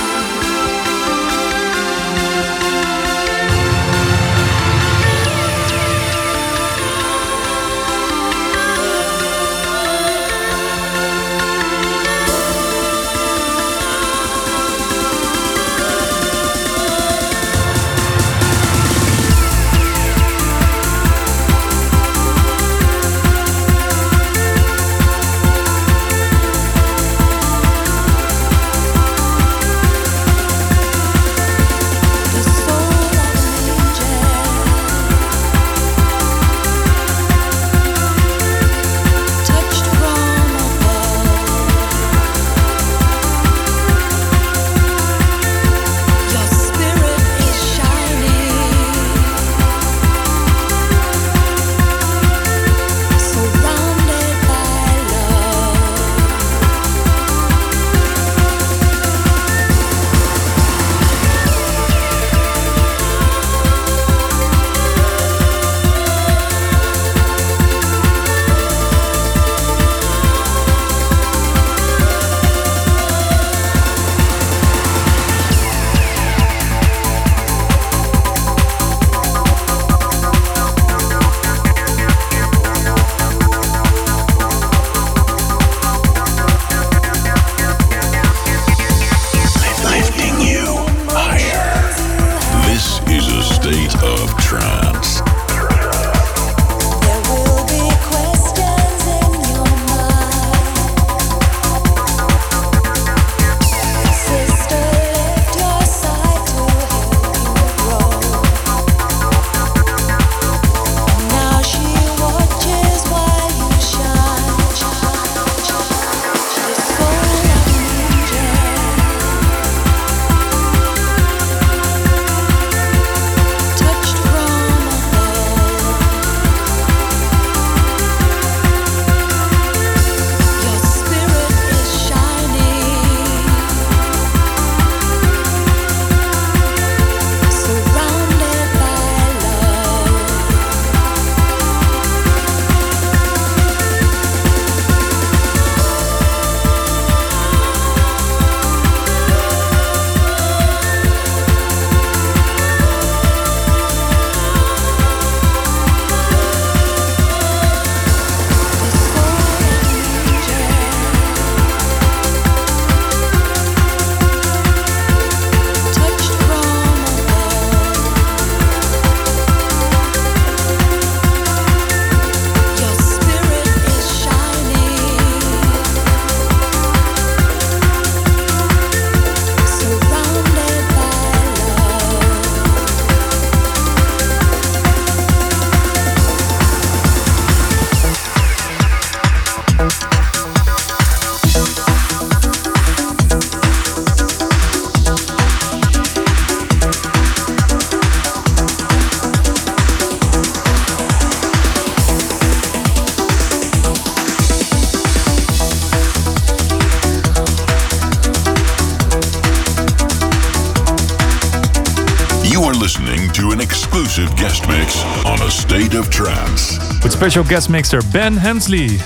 Lifting you higher. This is a state of trance. There will be questions in your mind. Sister, lift your side to help you grow. And now she watches while you shine. The soul of an angel, touched from above. Your spirit is shining, surrounded by love. Touched from above. Your spirit is shining, surrounded by love. You are listening to an exclusive guest mix on A State of Trance. With special guest mixer Ben Hemsley.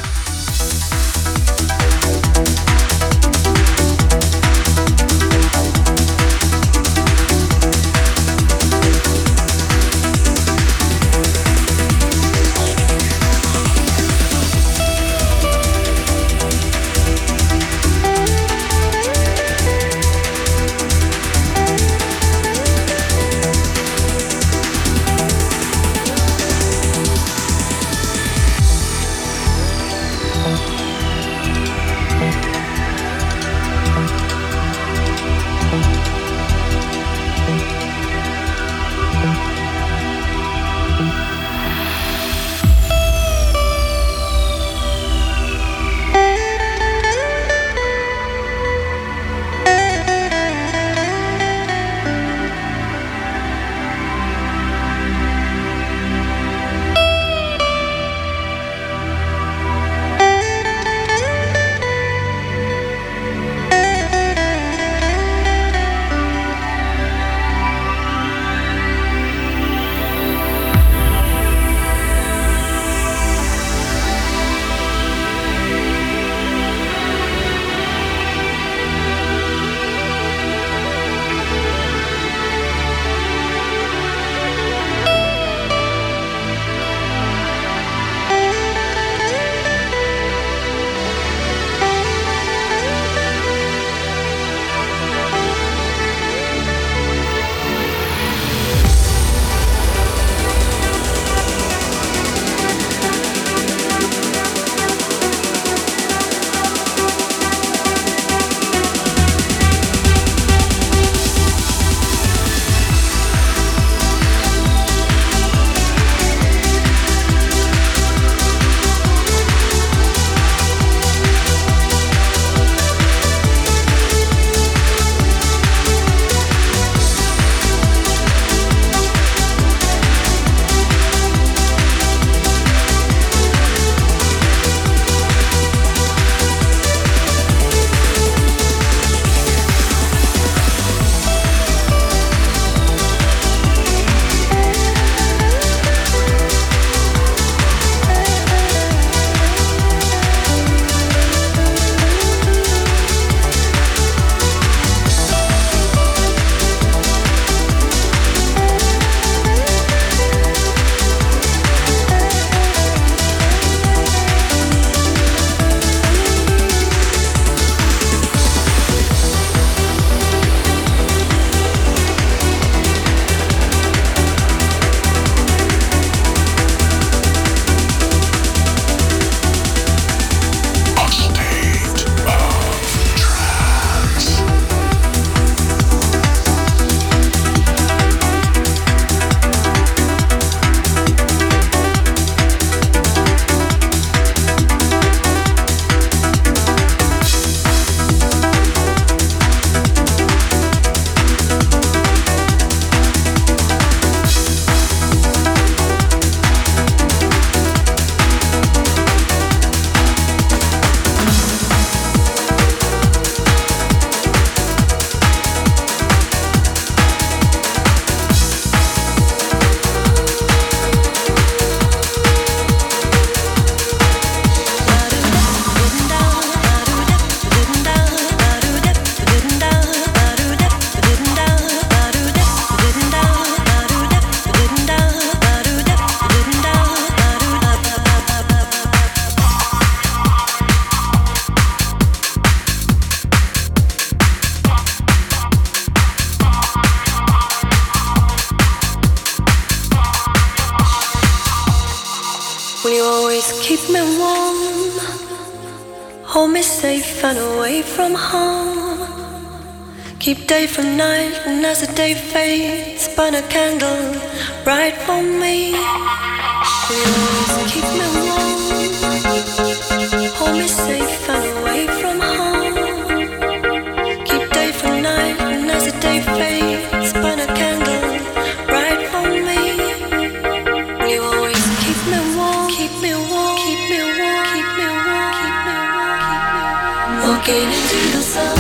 Will you always keep me warm? Hold me safe and away from harm. Keep day from night, and as the day fades, burn a candle right for me. Will you always keep me warm? Hold me safe and away from harm. Keep day from night, and as the day fades, burn a candle right for me. Will you always keep me warm? Keep me warm, keep me warm, keep me warm, keep me warm, keep me warm. Walking into the sun.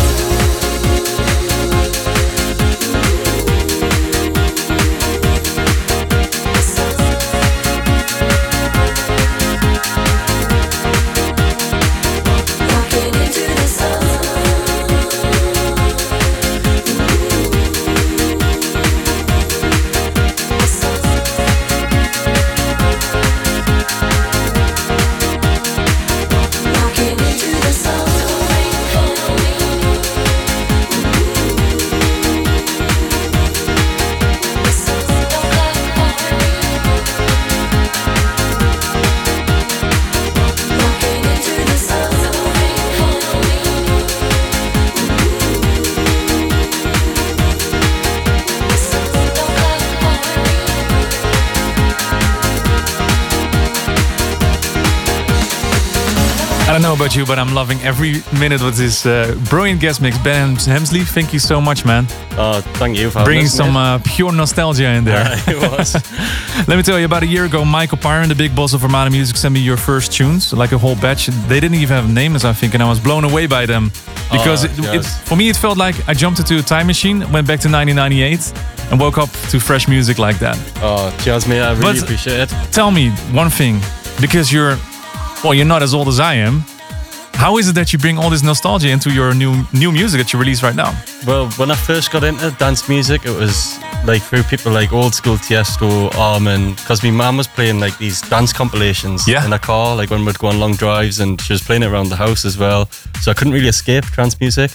I don't know about you, but I'm loving every minute with this uh, brilliant guest mix. Ben Hemsley, thank you so much, man. Oh, thank you for bringing listening. some uh, pure nostalgia in there. Uh, it was. Let me tell you, about a year ago, Michael Pyron, the big boss of Armada Music, sent me your first tunes, like a whole batch. They didn't even have names, I think, and I was blown away by them. Because Oh, it, yes. it, for me, it felt like I jumped into a time machine, went back to nineteen ninety-eight, and woke up to fresh music like that. Oh, cheers, mate. I really But appreciate it. Tell me one thing, because you're, well, you're not as old as I am. How is it that you bring all this nostalgia into your new new music that you release right now? Well, when I first got into dance music, it was like through people like old school Tiesto, Armin, because my mum was playing like these dance compilations Yeah. in a car, like when we'd go on long drives, and she was playing it around the house as well. So I couldn't really escape trance music.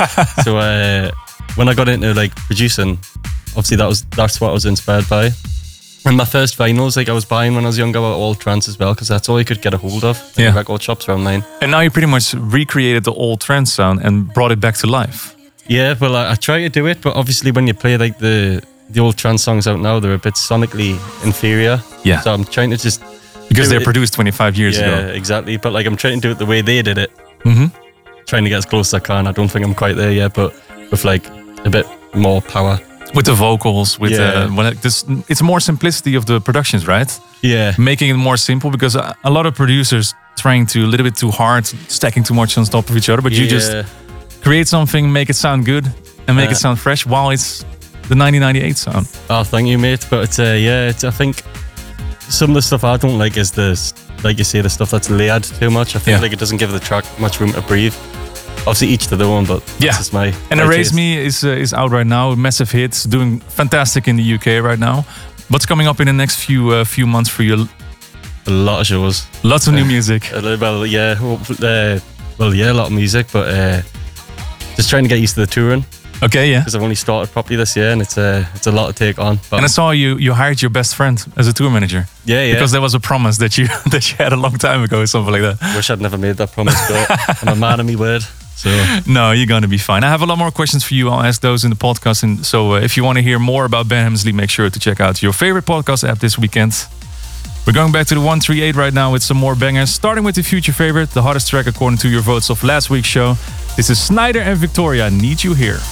So uh, when I got into like producing, obviously that was that's what I was inspired by. And my first vinyls, like I was buying when I was younger, were all trance as well, because that's all you could get a hold of in Yeah. the record shops around mine. And now you pretty much recreated the old trance sound and brought it back to life. Yeah, well, I, I try to do it, but obviously when you play like the the old trance songs out now, they're a bit sonically inferior. Yeah. So I'm trying to just Because do they're it- produced twenty-five years yeah, ago. exactly. But like I'm trying to do it the way they did it. Mm-hmm. Trying to get as close as I can. I don't think I'm quite there yet, but with like a bit more power. With the vocals, with Yeah. uh, when it, this, it's more simplicity of the productions, right? Yeah. Making it more simple, because a, a lot of producers trying to a little bit too hard, stacking too much on top of each other. But you just Yeah. create something, make it sound good, and make Uh, it sound fresh while it's the nineteen ninety-eight sound. Oh, thank you, mate. But it's, uh, yeah, it's, I think some of the stuff I don't like is the, like you say, the stuff that's layered too much. I think Yeah. like it doesn't give the track much room to breathe. Obviously, each to their own, but Yeah. this is my. And my Erase taste. Me is uh, is out right now, massive hits, doing fantastic in the U K right now. What's coming up in the next few uh, few months for you? A lot of shows. Lots of new music. Uh, well, yeah, uh, well, yeah, a lot of music, but uh, just trying to get used to the touring. Okay, yeah. Because I've only started properly this year, and it's a it's a lot to take on. But And I saw you you hired your best friend as a tour manager. Yeah, yeah. Because there was a promise that you that you had a long time ago or something like that. Wish I'd never made that promise, but I'm a man of my word. So No, you're going to be fine. I have a lot more questions for you. I'll ask those in the podcast. And so uh, if you want to hear more about Ben Hemsley, make sure to check out your favorite podcast app this weekend. We're going back to the one thirty-eight right now with some more bangers, starting with the future favorite, the hottest track according to your votes of last week's show. This is Snyder and Victoria, Need You Here.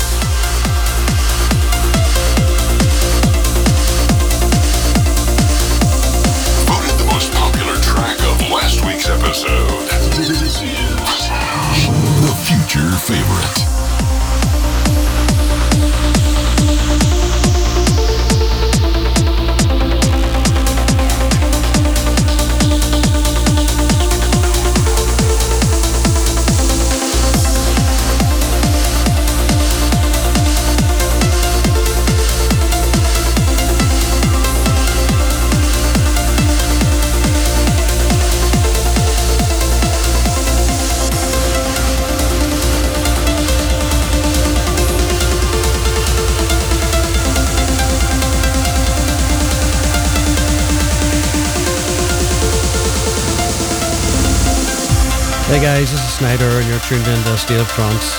Voted the most popular track of last week's episode. This is the future favorite. Hey guys, this is Snyder and you're tuned in to State of Trance.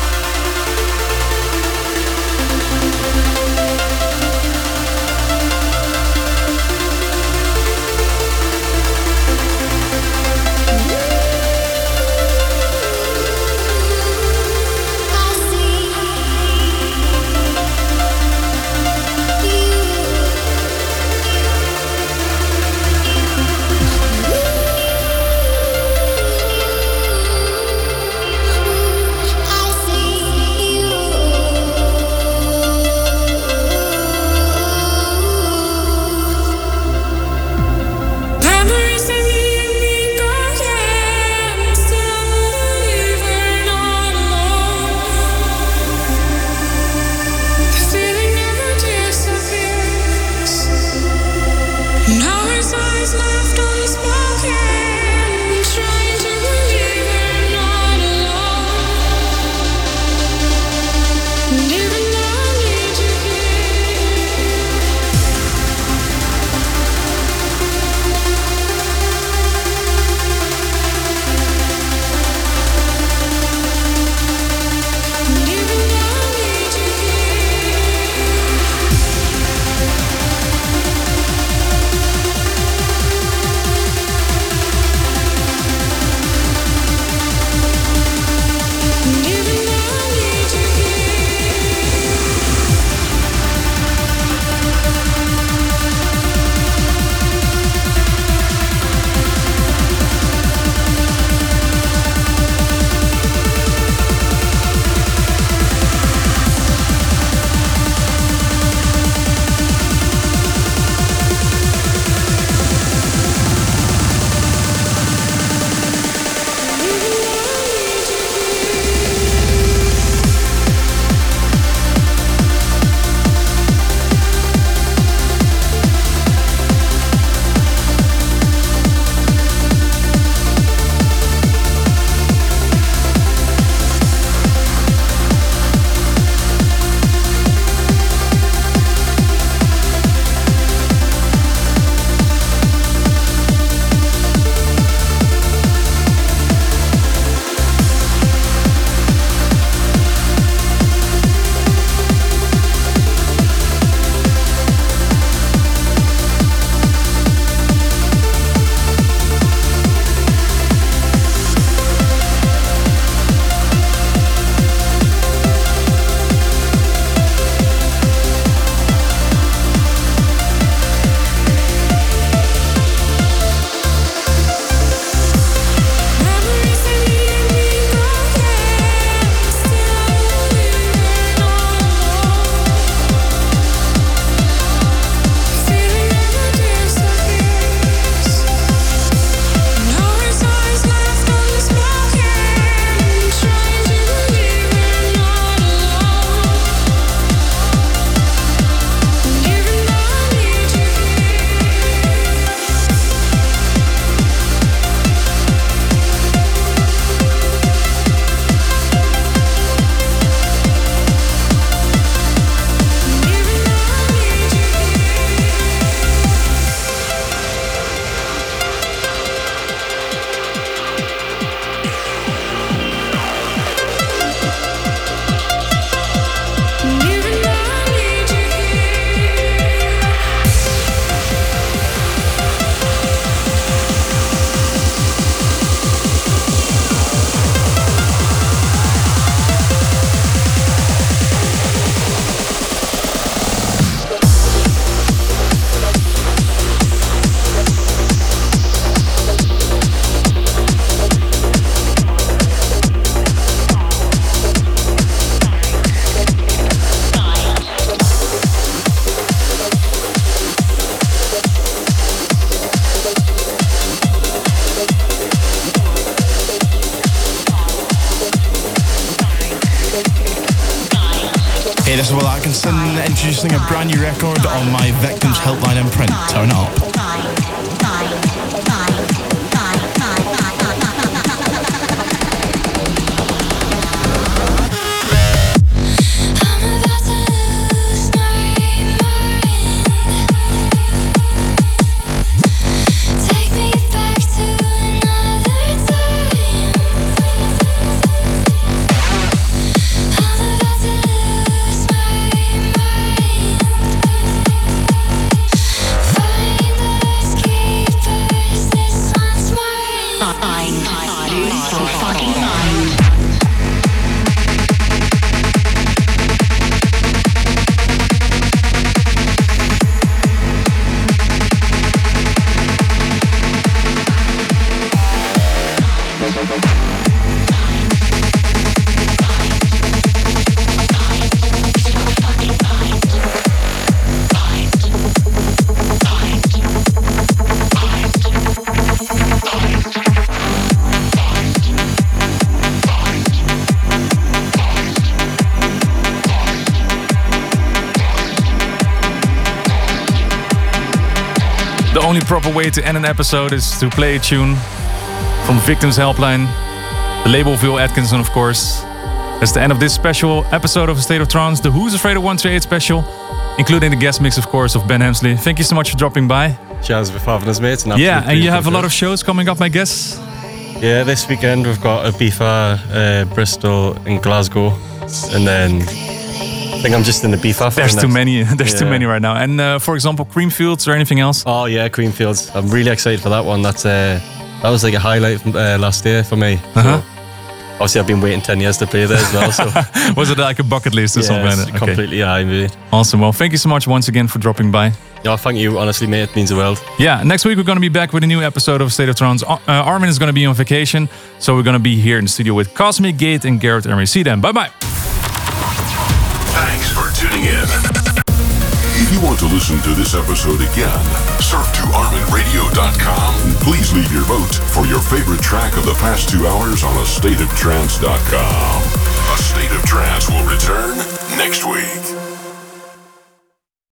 Hey, this is Will Atkinson introducing a brand new record on my Victims Helpline imprint. Turn it up. Take me back to another time. The only proper way to end an episode is to play a tune from Victims Helpline, the label of Will Atkinson, of course. That's the end of this special episode of A State of Trance, the Who's Afraid of one thirty-eight special, including the guest mix, of course, of Ben Hemsley. Thank you so much for dropping by. Cheers for having us, mate. Yeah, and you have a lot of shows coming up, I guess? Yeah, this weekend we've got Ibiza, uh, Bristol and Glasgow. And then I think I'm just in Ibiza. There's too next. many. There's yeah. too many right now. And uh, for example, Creamfields or anything else? Oh yeah, Creamfields. I'm really excited for that one. That's uh, that was like a highlight from, uh, last year for me. Uh-huh. So, obviously, I've been waiting ten years to play there as well. So was it like a bucket list or yeah, something? It's Like that? completely, yeah, I mean. Awesome. Well, thank you so much once again for dropping by. Yeah, thank you. Honestly, mate, it means the world. Yeah, next week we're going to be back with a new episode of State of Trance. Uh, Armin is going to be on vacation, so we're going to be here in the studio with Cosmic Gate and Garrett Emery. See them. Bye bye. Thanks for tuning in. If you want to listen to this episode again, surf to armin radio dot com and please leave your vote for your favorite track of the past two hours on a state of trance dot com. A State of Trance will return next week.